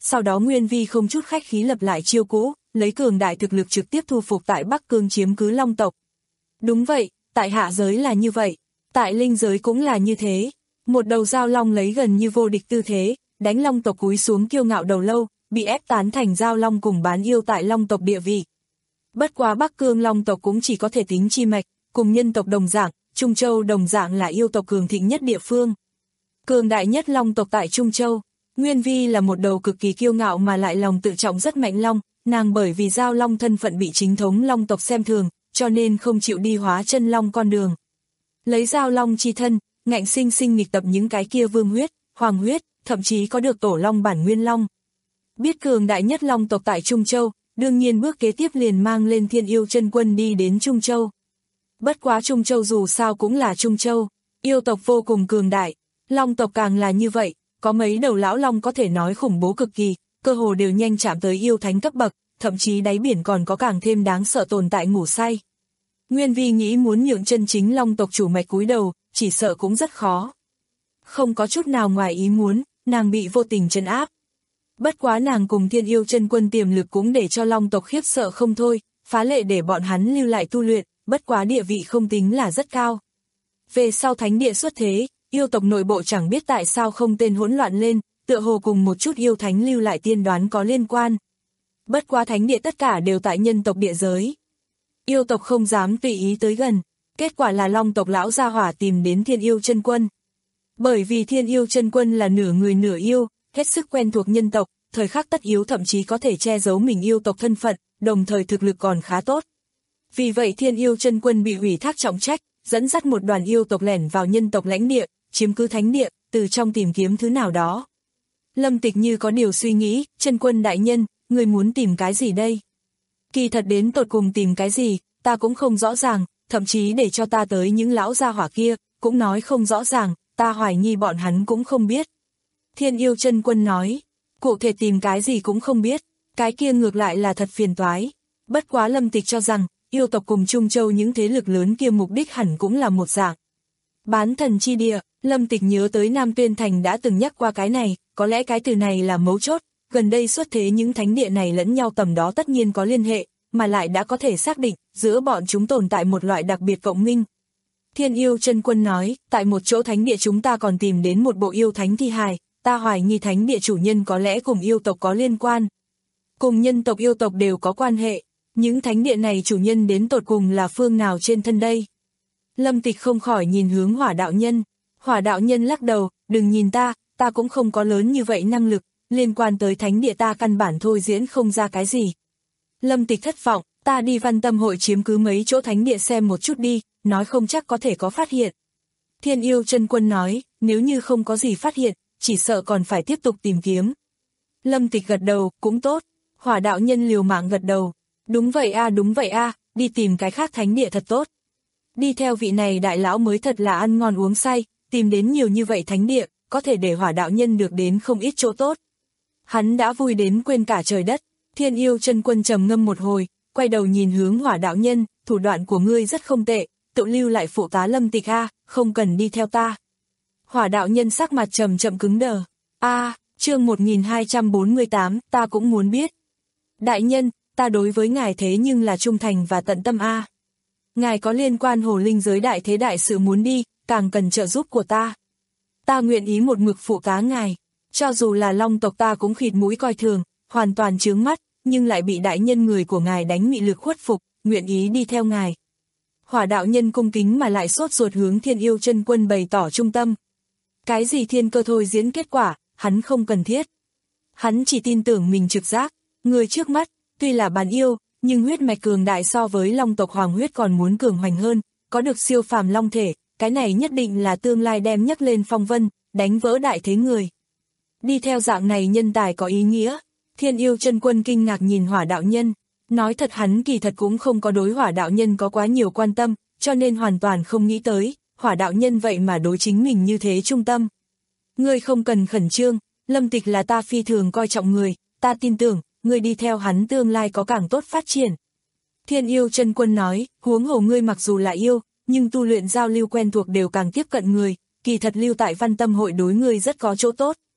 sau đó Nguyên Vi không chút khách khí lập lại chiêu cũ, lấy cường đại thực lực trực tiếp thu phục tại Bắc Cương chiếm cứ Long tộc. Đúng vậy, tại hạ giới là như vậy, tại linh giới cũng là như thế. Một đầu Giao Long lấy gần như vô địch tư thế, đánh Long tộc cúi xuống kiêu ngạo đầu lâu, bị ép tán thành Giao Long cùng bán yêu tại Long tộc địa vị. Bất quá Bắc Cương Long tộc cũng chỉ có thể tính chi mạch, cùng nhân tộc đồng dạng, Trung Châu đồng dạng là yêu tộc cường thịnh nhất địa phương. Cường đại nhất Long tộc tại Trung Châu, Nguyên Vi là một đầu cực kỳ kiêu ngạo mà lại lòng tự trọng rất mạnh Long, nàng bởi vì Giao Long thân phận bị chính thống Long tộc xem thường, cho nên không chịu đi hóa chân Long con đường. Lấy Giao Long chi thân, ngạnh sinh sinh nghịch tập những cái kia vương huyết, hoàng huyết, thậm chí có được tổ Long bản nguyên Long. Biết cường đại nhất Long tộc tại Trung Châu, đương nhiên bước kế tiếp liền mang lên Thiên Yêu Chân Quân đi đến Trung Châu. Bất quá Trung Châu dù sao cũng là Trung Châu, yêu tộc vô cùng cường đại, Long tộc càng là như vậy, có mấy đầu lão Long có thể nói khủng bố cực kỳ, cơ hồ đều nhanh chạm tới yêu thánh cấp bậc, thậm chí đáy biển còn có càng thêm đáng sợ tồn tại ngủ say. Nguyên Vi nghĩ muốn nhượng chân chính Long tộc chủ mạch cúi đầu, chỉ sợ cũng rất khó. Không có chút nào ngoài ý muốn, nàng bị vô tình trấn áp. Bất quá nàng cùng Thiên Yêu Chân Quân tiềm lực cũng để cho Long tộc khiếp sợ không thôi, phá lệ để bọn hắn lưu lại tu luyện, bất quá địa vị không tính là rất cao. Về sau thánh địa xuất thế, yêu tộc nội bộ chẳng biết tại sao không tên hỗn loạn lên, tựa hồ cùng một chút yêu thánh lưu lại tiên đoán có liên quan. Bất quá thánh địa tất cả đều tại nhân tộc địa giới. Yêu tộc không dám tùy ý tới gần, kết quả là Long tộc lão gia hỏa tìm đến Thiên Yêu Chân Quân. Bởi vì Thiên Yêu Chân Quân là nửa người nửa yêu, hết sức quen thuộc nhân tộc, thời khắc tất yếu thậm chí có thể che giấu mình yêu tộc thân phận, đồng thời thực lực còn khá tốt. Vì vậy Thiên Yêu Chân Quân bị ủy thác trọng trách, dẫn dắt một đoàn yêu tộc lẻn vào nhân tộc lãnh địa, chiếm cứ thánh địa, từ trong tìm kiếm thứ nào đó. Lâm Tịch như có điều suy nghĩ, Chân Quân đại nhân, người muốn tìm cái gì đây? Kỳ thật đến tột cùng tìm cái gì, ta cũng không rõ ràng, thậm chí để cho ta tới những lão gia hỏa kia, cũng nói không rõ ràng, ta hoài nghi bọn hắn cũng không biết. Thiên Yêu Chân Quân nói, cụ thể tìm cái gì cũng không biết, cái kia ngược lại là thật phiền toái. Bất quá Lâm Tịch cho rằng, yêu tộc cùng Trung Châu những thế lực lớn kia mục đích hẳn cũng là một dạng. Bán thần chi địa, Lâm Tịch nhớ tới Nam Tuyên Thành đã từng nhắc qua cái này, có lẽ cái từ này là mấu chốt, gần đây xuất thế những thánh địa này lẫn nhau tầm đó tất nhiên có liên hệ, mà lại đã có thể xác định, giữa bọn chúng tồn tại một loại đặc biệt cộng minh. Thiên Yêu Chân Quân nói, tại một chỗ thánh địa chúng ta còn tìm đến một bộ yêu thánh thi hài, ta hoài nghi thánh địa chủ nhân có lẽ cùng yêu tộc có liên quan. Cùng nhân tộc yêu tộc đều có quan hệ, những thánh địa này chủ nhân đến tột cùng là phương nào trên thân đây? Lâm Tịch không khỏi nhìn hướng Hỏa đạo nhân, Hỏa đạo nhân lắc đầu, đừng nhìn ta, ta cũng không có lớn như vậy năng lực, liên quan tới thánh địa ta căn bản thôi diễn không ra cái gì. Lâm Tịch thất vọng, ta đi Văn Tâm hội chiếm cứ mấy chỗ thánh địa xem một chút đi, nói không chắc có thể có phát hiện. Thiên Yêu Chân Quân nói, nếu như không có gì phát hiện, chỉ sợ còn phải tiếp tục tìm kiếm. Lâm Tịch gật đầu, cũng tốt. Hỏa đạo nhân liều mạng gật đầu, đúng vậy a, đúng vậy a, đi tìm cái khác thánh địa thật tốt. Đi theo vị này đại lão mới thật là ăn ngon uống say, tìm đến nhiều như vậy thánh địa, có thể để Hỏa đạo nhân được đến không ít chỗ tốt. Hắn đã vui đến quên cả trời đất. Thiên Yêu Chân Quân trầm ngâm một hồi, quay đầu nhìn hướng Hỏa đạo nhân, thủ đoạn của ngươi rất không tệ, tự lưu lại phụ tá Lâm Tịch a, không cần đi theo ta. Hỏa đạo nhân sắc mặt trầm chậm cứng đờ. A, chương một nghìn hai trăm bốn mươi tám, ta cũng muốn biết. Đại nhân, ta đối với ngài thế nhưng là trung thành và tận tâm a. Ngài có liên quan hồ linh giới đại thế đại sự muốn đi, càng cần trợ giúp của ta. Ta nguyện ý một mực phụ tá ngài, cho dù là Long tộc ta cũng khịt mũi coi thường, hoàn toàn chướng mắt, nhưng lại bị đại nhân người của ngài đánh mị lực khuất phục, nguyện ý đi theo ngài. Hỏa đạo nhân cung kính mà lại sốt ruột hướng Thiên Yêu Chân Quân bày tỏ trung tâm. Cái gì thiên cơ thôi diễn kết quả, hắn không cần thiết. Hắn chỉ tin tưởng mình trực giác, người trước mắt, tuy là bán yêu, nhưng huyết mạch cường đại so với Long tộc hoàng huyết còn muốn cường hoành hơn, có được siêu phàm long thể, cái này nhất định là tương lai đem nhấc lên phong vân, đánh vỡ đại thế người. Đi theo dạng này nhân tài có ý nghĩa. Thiên Yêu Chân Quân kinh ngạc nhìn Hỏa đạo nhân, nói thật hắn kỳ thật cũng không có đối Hỏa đạo nhân có quá nhiều quan tâm, cho nên hoàn toàn không nghĩ tới, Hỏa đạo nhân vậy mà đối chính mình như thế trung tâm. Ngươi không cần khẩn trương, Lâm Tịch là ta phi thường coi trọng người, ta tin tưởng, ngươi đi theo hắn tương lai có càng tốt phát triển. Thiên Yêu Chân Quân nói, huống hồ ngươi mặc dù là yêu, nhưng tu luyện giao lưu quen thuộc đều càng tiếp cận người, kỳ thật lưu tại Văn Tâm hội đối ngươi rất có chỗ tốt.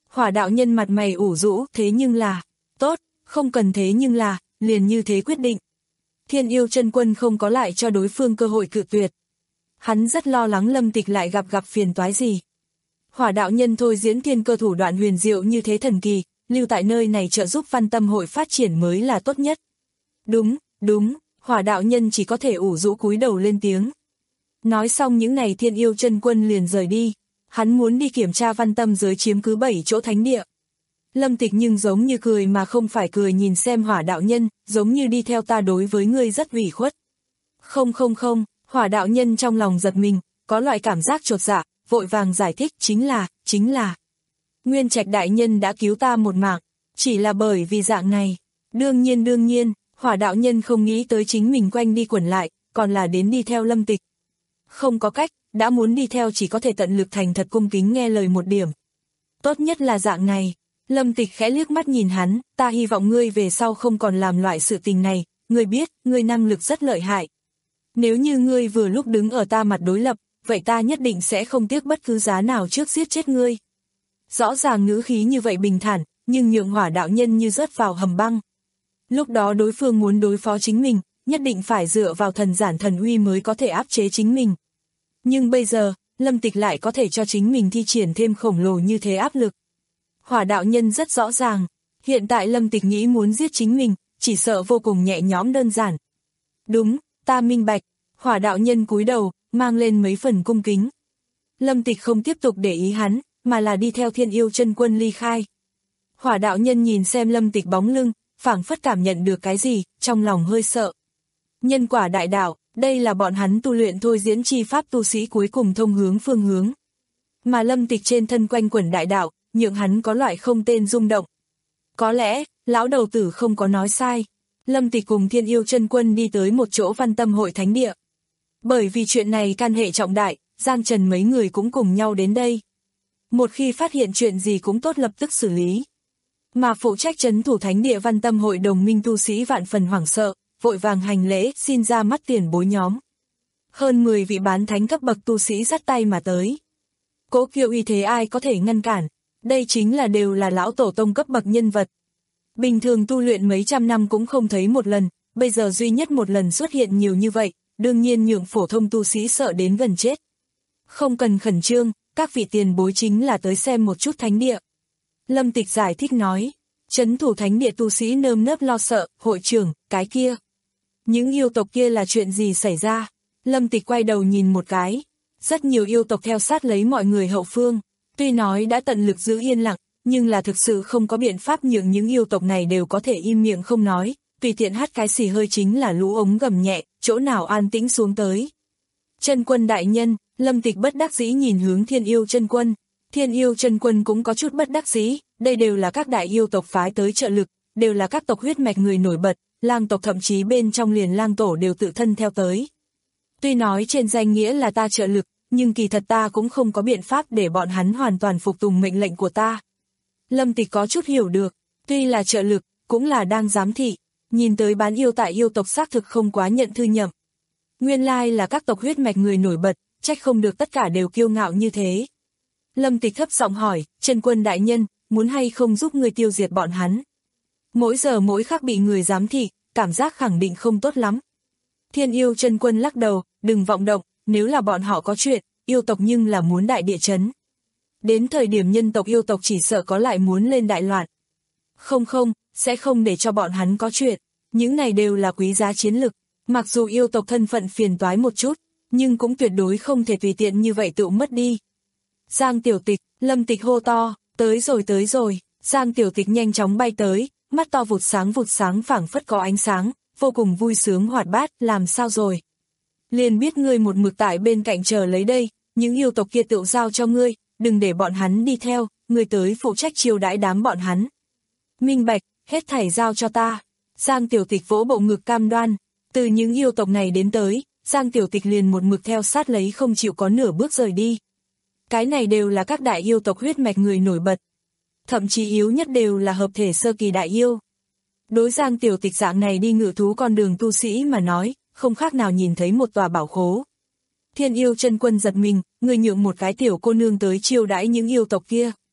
Hỏa đạo nhân mặt mày ủ rũ, thế nhưng là, tốt, không cần thế nhưng là, liền như thế quyết định. Thiên Yêu Chân Quân không có lại cho đối phương cơ hội cự tuyệt. Hắn rất lo lắng Lâm Tịch lại gặp gặp phiền toái gì. Hỏa đạo nhân thôi diễn thiên cơ thủ đoạn huyền diệu như thế thần kỳ, lưu tại nơi này trợ giúp Văn Tâm hội phát triển mới là tốt nhất. Đúng, đúng, hỏa đạo nhân chỉ có thể ủ rũ cúi đầu lên tiếng. Nói xong những này Thiên Yêu Chân Quân liền rời đi, hắn muốn đi kiểm tra Văn Tâm giới chiếm cứ bảy chỗ thánh địa. Lâm Tịch nhưng giống như cười mà không phải cười nhìn xem hỏa đạo nhân, giống như đi theo ta đối với ngươi rất ủy khuất. Không không không, hỏa đạo nhân trong lòng giật mình, có loại cảm giác chột dạ, vội vàng giải thích chính là, chính là. Nguyên Trạch đại nhân đã cứu ta một mạng, chỉ là bởi vì dạng này. Đương nhiên đương nhiên, hỏa đạo nhân không nghĩ tới chính mình quanh đi quẩn lại, còn là đến đi theo Lâm Tịch. Không có cách, đã muốn đi theo chỉ có thể tận lực thành thật cung kính nghe lời một điểm. Tốt nhất là dạng này. Lâm Tịch khẽ liếc mắt nhìn hắn, ta hy vọng ngươi về sau không còn làm loại sự tình này, ngươi biết, ngươi năng lực rất lợi hại. Nếu như ngươi vừa lúc đứng ở ta mặt đối lập, vậy ta nhất định sẽ không tiếc bất cứ giá nào trước giết chết ngươi. Rõ ràng ngữ khí như vậy bình thản, nhưng nhượng hỏa đạo nhân như rớt vào hầm băng. Lúc đó đối phương muốn đối phó chính mình, nhất định phải dựa vào thần giản thần uy mới có thể áp chế chính mình. Nhưng bây giờ, Lâm Tịch lại có thể cho chính mình thi triển thêm khổng lồ như thế áp lực. Hỏa đạo nhân rất rõ ràng, hiện tại Lâm Tịch nghĩ muốn giết chính mình, chỉ sợ vô cùng nhẹ nhõm đơn giản. Đúng, ta minh bạch, hỏa đạo nhân cúi đầu, mang lên mấy phần cung kính. Lâm Tịch không tiếp tục để ý hắn, mà là đi theo Thiên Yêu Chân Quân ly khai. Hỏa đạo nhân nhìn xem Lâm Tịch bóng lưng, phảng phất cảm nhận được cái gì, trong lòng hơi sợ. Nhân quả đại đạo, đây là bọn hắn tu luyện thôi diễn chi pháp tu sĩ cuối cùng thông hướng phương hướng. Mà Lâm Tịch trên thân quanh quẩn đại đạo, nhượng hắn có loại không tên rung động. Có lẽ, lão đầu tử không có nói sai. Lâm Tịch cùng Thiên Yêu Chân Quân đi tới một chỗ Văn Tâm hội thánh địa. Bởi vì chuyện này can hệ trọng đại, Giang Trần mấy người cũng cùng nhau đến đây. Một khi phát hiện chuyện gì cũng tốt lập tức xử lý. Mà phụ trách trấn thủ thánh địa Văn Tâm hội đồng minh tu sĩ vạn phần hoảng sợ, vội vàng hành lễ xin ra mắt tiền bối nhóm. Hơn mười vị bán thánh cấp bậc tu sĩ dắt tay mà tới. Cố kiệu uy thế ai có thể ngăn cản, đây chính là đều là lão tổ tông cấp bậc nhân vật. Bình thường tu luyện mấy trăm năm cũng không thấy một lần, bây giờ duy nhất một lần xuất hiện nhiều như vậy, đương nhiên nhượng phổ thông tu sĩ sợ đến gần chết. Không cần khẩn trương, các vị tiền bối chính là tới xem một chút thánh địa. Lâm Tịch giải thích nói, trấn thủ thánh địa tu sĩ nơm nớp lo sợ, hội trưởng, cái kia. Những yêu tộc kia là chuyện gì xảy ra? Lâm Tịch quay đầu nhìn một cái, rất nhiều yêu tộc theo sát lấy mọi người hậu phương, tuy nói đã tận lực giữ yên lặng, nhưng là thực sự không có biện pháp nhượng những yêu tộc này đều có thể im miệng không nói, tùy tiện hát cái xì hơi chính là lũ ống gầm nhẹ, chỗ nào an tĩnh xuống tới. Chân Quân đại nhân, Lâm Tịch bất đắc dĩ nhìn hướng Thiên Yêu Chân Quân. Thiên Yêu Chân Quân cũng có chút bất đắc dĩ, đây đều là các đại yêu tộc phái tới trợ lực, đều là các tộc huyết mạch người nổi bật, lang tộc thậm chí bên trong liền lang tổ đều tự thân theo tới. Tuy nói trên danh nghĩa là ta trợ lực, nhưng kỳ thật ta cũng không có biện pháp để bọn hắn hoàn toàn phục tùng mệnh lệnh của ta. Lâm Tịch có chút hiểu được, tuy là trợ lực, cũng là đang giám thị, nhìn tới bán yêu tại yêu tộc xác thực không quá nhận thư nhậm. Nguyên lai là các tộc huyết mạch người nổi bật, trách không được tất cả đều kiêu ngạo như thế. Lâm Tịch thấp giọng hỏi, Chân Quân đại nhân, muốn hay không giúp người tiêu diệt bọn hắn? Mỗi giờ mỗi khắc bị người giám thị, cảm giác khẳng định không tốt lắm. Thiên Yêu Chân Quân lắc đầu, đừng vọng động, nếu là bọn họ có chuyện, yêu tộc nhưng là muốn đại địa chấn. Đến thời điểm nhân tộc yêu tộc chỉ sợ có lại muốn lên đại loạn. Không không, sẽ không để cho bọn hắn có chuyện, những này đều là quý giá chiến lực, mặc dù yêu tộc thân phận phiền toái một chút, nhưng cũng tuyệt đối không thể tùy tiện như vậy tự mất đi. Giang Tiểu Tịch, Lâm Tịch hô to, tới rồi tới rồi, Giang Tiểu Tịch nhanh chóng bay tới, mắt to vụt sáng vụt sáng phảng phất có ánh sáng, vô cùng vui sướng hoạt bát, làm sao rồi? Liền biết ngươi một mực tại bên cạnh chờ lấy đây, những yêu tộc kia tự giao cho ngươi, đừng để bọn hắn đi theo, ngươi tới phụ trách chiêu đãi đám bọn hắn. Minh bạch, hết thảy giao cho ta. Giang Tiểu Tịch vỗ bộ ngực cam đoan, từ những yêu tộc này đến tới, Giang Tiểu Tịch liền một mực theo sát lấy không chịu có nửa bước rời đi. Cái này đều là các đại yêu tộc huyết mạch người nổi bật. Thậm chí yếu nhất đều là hợp thể sơ kỳ đại yêu. Đối Giang Tiểu Tịch dạng này đi ngự thú con đường tu sĩ mà nói, không khác nào nhìn thấy một tòa bảo khố. Thiên Yêu Chân Quân giật mình, người nhượng một cái tiểu cô nương tới chiêu đãi những yêu tộc kia.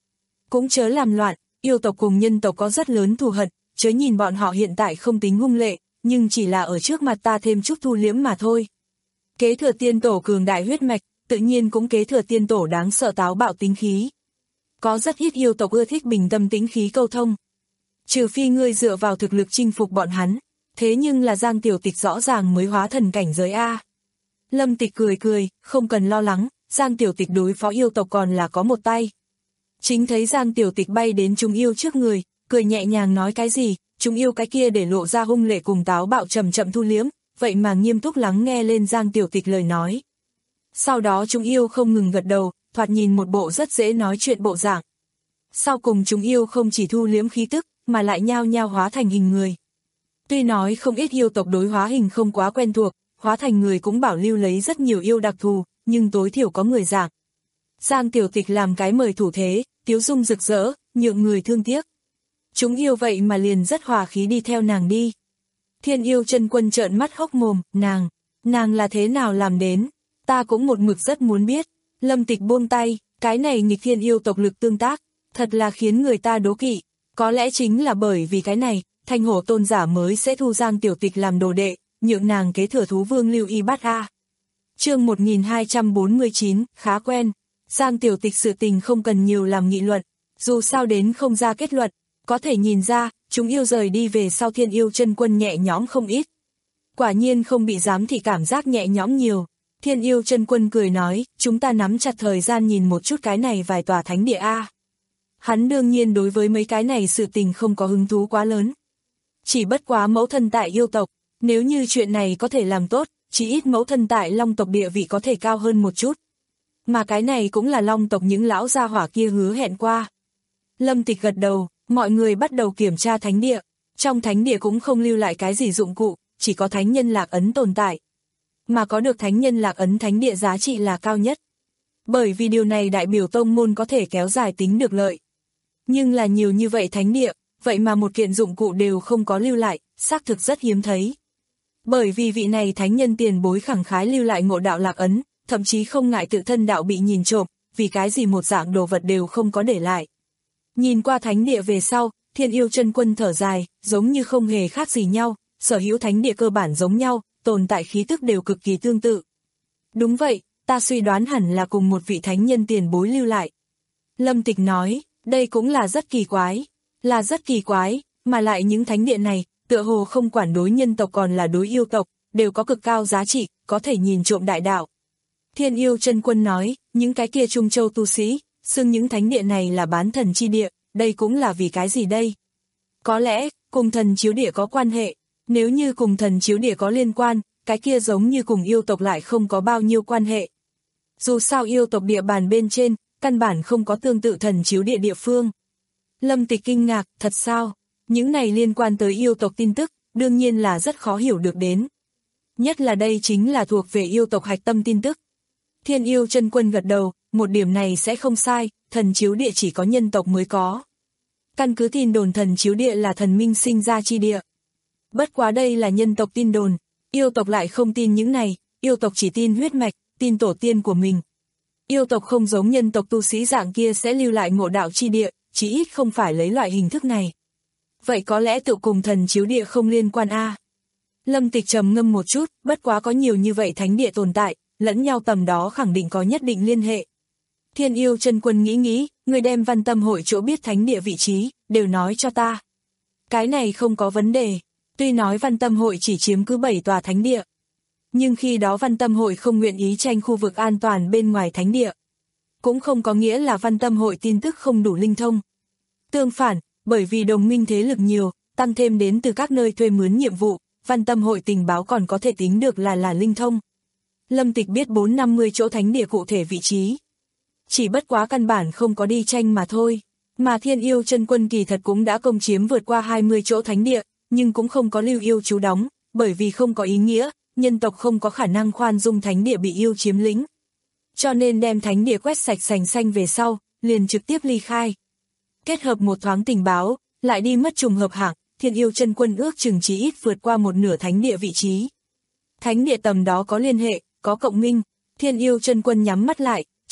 cũng chớ làm loạn, yêu tộc cùng nhân tộc có rất lớn thù hận, chớ nhìn bọn họ hiện tại không tính hung lệ, nhưng chỉ là ở trước mặt ta thêm chút thu liễm mà thôi. Kế thừa tiên tổ cường đại huyết mạch, tự nhiên cũng kế thừa tiên tổ đáng sợ táo bạo tính khí. Có rất ít yêu tộc ưa thích bình tâm tĩnh khí câu thông. Trừ phi ngươi dựa vào thực lực chinh phục bọn hắn, thế nhưng là Giang Tiểu Tịch rõ ràng mới hóa thần cảnh giới A. Lâm Tịch cười cười, không cần lo lắng, Giang Tiểu Tịch đối phó yêu tộc còn là có một tay. Chính thấy Giang Tiểu Tịch bay đến chúng yêu trước người, cười nhẹ nhàng nói cái gì, chúng yêu cái kia để lộ ra hung lệ cùng táo bạo chậm chậm thu liếm, vậy mà nghiêm túc lắng nghe lên Giang Tiểu Tịch lời nói. Sau đó chúng yêu không ngừng gật đầu, thoạt nhìn một bộ rất dễ nói chuyện bộ dạng. Sau cùng chúng yêu không chỉ thu liếm khí tức, mà lại nhao nhao hóa thành hình người. Tuy nói không ít yêu tộc đối hóa hình không quá quen thuộc, hóa thành người cũng bảo lưu lấy rất nhiều yêu đặc thù, nhưng tối thiểu có người dạng. Giang Tiểu Tịch làm cái mời thủ thế, tiếu dung rực rỡ, nhượng người thương tiếc. Chúng yêu vậy mà liền rất hòa khí đi theo nàng đi. Thiên yêu chân quân trợn mắt hốc mồm, nàng, nàng là thế nào làm đến, ta cũng một mực rất muốn biết. Lâm Tịch buông tay, cái này nghịch thiên yêu tộc lực tương tác, thật là khiến người ta đố kỵ. Có lẽ chính là bởi vì cái này, Thanh Hổ tôn giả mới sẽ thu Giang Tiểu Tịch làm đồ đệ, nhượng nàng kế thừa thú vương lưu y bát a. Chương một nghìn hai trăm bốn mươi chín, khá quen. Giang Tiểu Tịch sự tình không cần nhiều làm nghị luận, dù sao đến không ra kết luận, có thể nhìn ra, chúng yêu rời đi về sau thiên yêu chân quân nhẹ nhõm không ít. Quả nhiên không bị giám thị cảm giác nhẹ nhõm nhiều. Thiên yêu chân quân cười nói, chúng ta nắm chặt thời gian nhìn một chút cái này vài tòa thánh địa a. Hắn đương nhiên đối với mấy cái này sự tình không có hứng thú quá lớn. Chỉ bất quá mẫu thân tại yêu tộc, nếu như chuyện này có thể làm tốt, chỉ ít mẫu thân tại long tộc địa vị có thể cao hơn một chút. Mà cái này cũng là long tộc những lão gia hỏa kia hứa hẹn qua. Lâm Tịch gật đầu, mọi người bắt đầu kiểm tra thánh địa. Trong thánh địa cũng không lưu lại cái gì dụng cụ, chỉ có thánh nhân lạc ấn tồn tại. Mà có được thánh nhân lạc ấn thánh địa giá trị là cao nhất. Bởi vì điều này đại biểu tông môn có thể kéo dài tính được lợi. Nhưng là nhiều như vậy thánh địa, vậy mà một kiện dụng cụ đều không có lưu lại, xác thực rất hiếm thấy. Bởi vì vị này thánh nhân tiền bối khẳng khái lưu lại ngộ đạo lạc ấn, thậm chí không ngại tự thân đạo bị nhìn trộm, vì cái gì một dạng đồ vật đều không có để lại. Nhìn qua thánh địa về sau, thiên yêu chân quân thở dài, giống như không hề khác gì nhau, sở hữu thánh địa cơ bản giống nhau, tồn tại khí tức đều cực kỳ tương tự. Đúng vậy, ta suy đoán hẳn là cùng một vị thánh nhân tiền bối lưu lại. Lâm Tịch nói, đây cũng là rất kỳ quái, là rất kỳ quái, mà lại những thánh địa này, tựa hồ không quản đối nhân tộc còn là đối yêu tộc, đều có cực cao giá trị, có thể nhìn trộm đại đạo. Thiên yêu chân quân nói, những cái kia Trung Châu tu sĩ, xưng những thánh địa này là bán thần chi địa, đây cũng là vì cái gì đây? Có lẽ, cùng thần chiếu địa có quan hệ, nếu như cùng thần chiếu địa có liên quan, cái kia giống như cùng yêu tộc lại không có bao nhiêu quan hệ. Dù sao yêu tộc địa bàn bên trên, căn bản không có tương tự thần chiếu địa địa phương. Lâm Tịch kinh ngạc, thật sao? Những này liên quan tới yêu tộc tin tức, đương nhiên là rất khó hiểu được đến. Nhất là đây chính là thuộc về yêu tộc hạch tâm tin tức. Thiên yêu chân quân gật đầu, một điểm này sẽ không sai, thần chiếu địa chỉ có nhân tộc mới có. Căn cứ tin đồn thần chiếu địa là thần minh sinh ra chi địa. Bất quá đây là nhân tộc tin đồn, yêu tộc lại không tin những này, yêu tộc chỉ tin huyết mạch, tin tổ tiên của mình. Yêu tộc không giống nhân tộc tu sĩ dạng kia sẽ lưu lại ngộ đạo chi địa, chỉ ít không phải lấy loại hình thức này. Vậy có lẽ tự cùng thần chiếu địa không liên quan a? À? Lâm Tịch trầm ngâm một chút, bất quá có nhiều như vậy thánh địa tồn tại, lẫn nhau tầm đó khẳng định có nhất định liên hệ. Thiên yêu chân quân nghĩ nghĩ, người đem Văn Tâm hội chỗ biết thánh địa vị trí, đều nói cho ta. Cái này không có vấn đề, tuy nói Văn Tâm hội chỉ chiếm cứ bảy tòa thánh địa. Nhưng khi đó Văn Tâm hội không nguyện ý tranh khu vực an toàn bên ngoài thánh địa. Cũng không có nghĩa là Văn Tâm hội tin tức không đủ linh thông. Tương phản, bởi vì đồng minh thế lực nhiều, tăng thêm đến từ các nơi thuê mướn nhiệm vụ, Văn Tâm hội tình báo còn có thể tính được là là linh thông. Lâm Tịch biết bốn năm mươi chỗ thánh địa cụ thể vị trí. Chỉ bất quá căn bản không có đi tranh mà thôi. Mà Thiên yêu chân quân kỳ thật cũng đã công chiếm vượt qua hai mươi chỗ thánh địa, nhưng cũng không có lưu yêu trú đóng, bởi vì không có ý nghĩa, nhân tộc không có khả năng khoan dung thánh địa bị yêu chiếm lĩnh. Cho nên đem thánh địa quét sạch sành xanh về sau, liền trực tiếp ly khai. Kết hợp một thoáng tình báo, lại đi mất trùng hợp hạng, Thiên yêu chân quân ước chừng chí ít vượt qua một nửa thánh địa vị trí. Thánh địa tầm đó có liên hệ, có cộng minh, Thiên yêu chân quân nhắm mắt lại,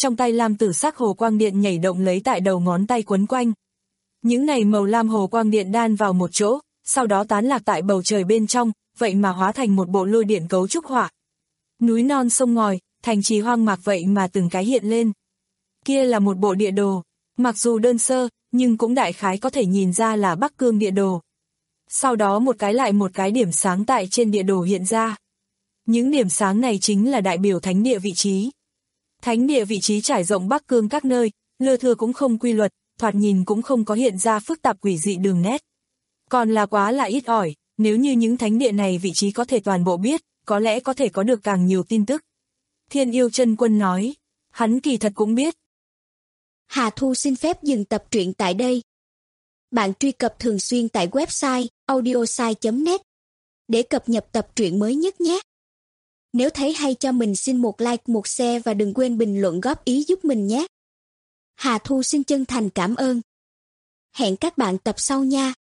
trong tay lam tử sắc hồ quang điện nhảy động lấy tại đầu ngón tay quấn quanh. Những này màu lam hồ quang điện đan vào một chỗ, sau đó tán lạc tại bầu trời bên trong, vậy mà hóa thành một bộ lôi điện cấu trúc họa. Núi non sông ngòi, thành trì hoang mạc vậy mà từng cái hiện lên. Kia là một bộ địa đồ, mặc dù đơn sơ, nhưng cũng đại khái có thể nhìn ra là Bắc Cương địa đồ. Sau đó một cái lại một cái điểm sáng tại trên địa đồ hiện ra. Những điểm sáng này chính là đại biểu thánh địa vị trí. Thánh địa vị trí trải rộng Bắc Cương các nơi, lưa thưa cũng không quy luật, thoạt nhìn cũng không có hiện ra phức tạp quỷ dị đường nét. Còn là quá là ít ỏi, nếu như những thánh địa này vị trí có thể toàn bộ biết, có lẽ có thể có được càng nhiều tin tức. Thiên Yêu Chân Quân nói, hắn kỳ thật cũng biết. Hà Thu xin phép dừng tập truyện tại đây. Bạn truy cập thường xuyên tại website audiosai chấm net để cập nhật tập truyện mới nhất nhé. Nếu thấy hay cho mình xin một like, một share và đừng quên bình luận góp ý giúp mình nhé. Hà Thu xin chân thành cảm ơn. Hẹn các bạn tập sau nha.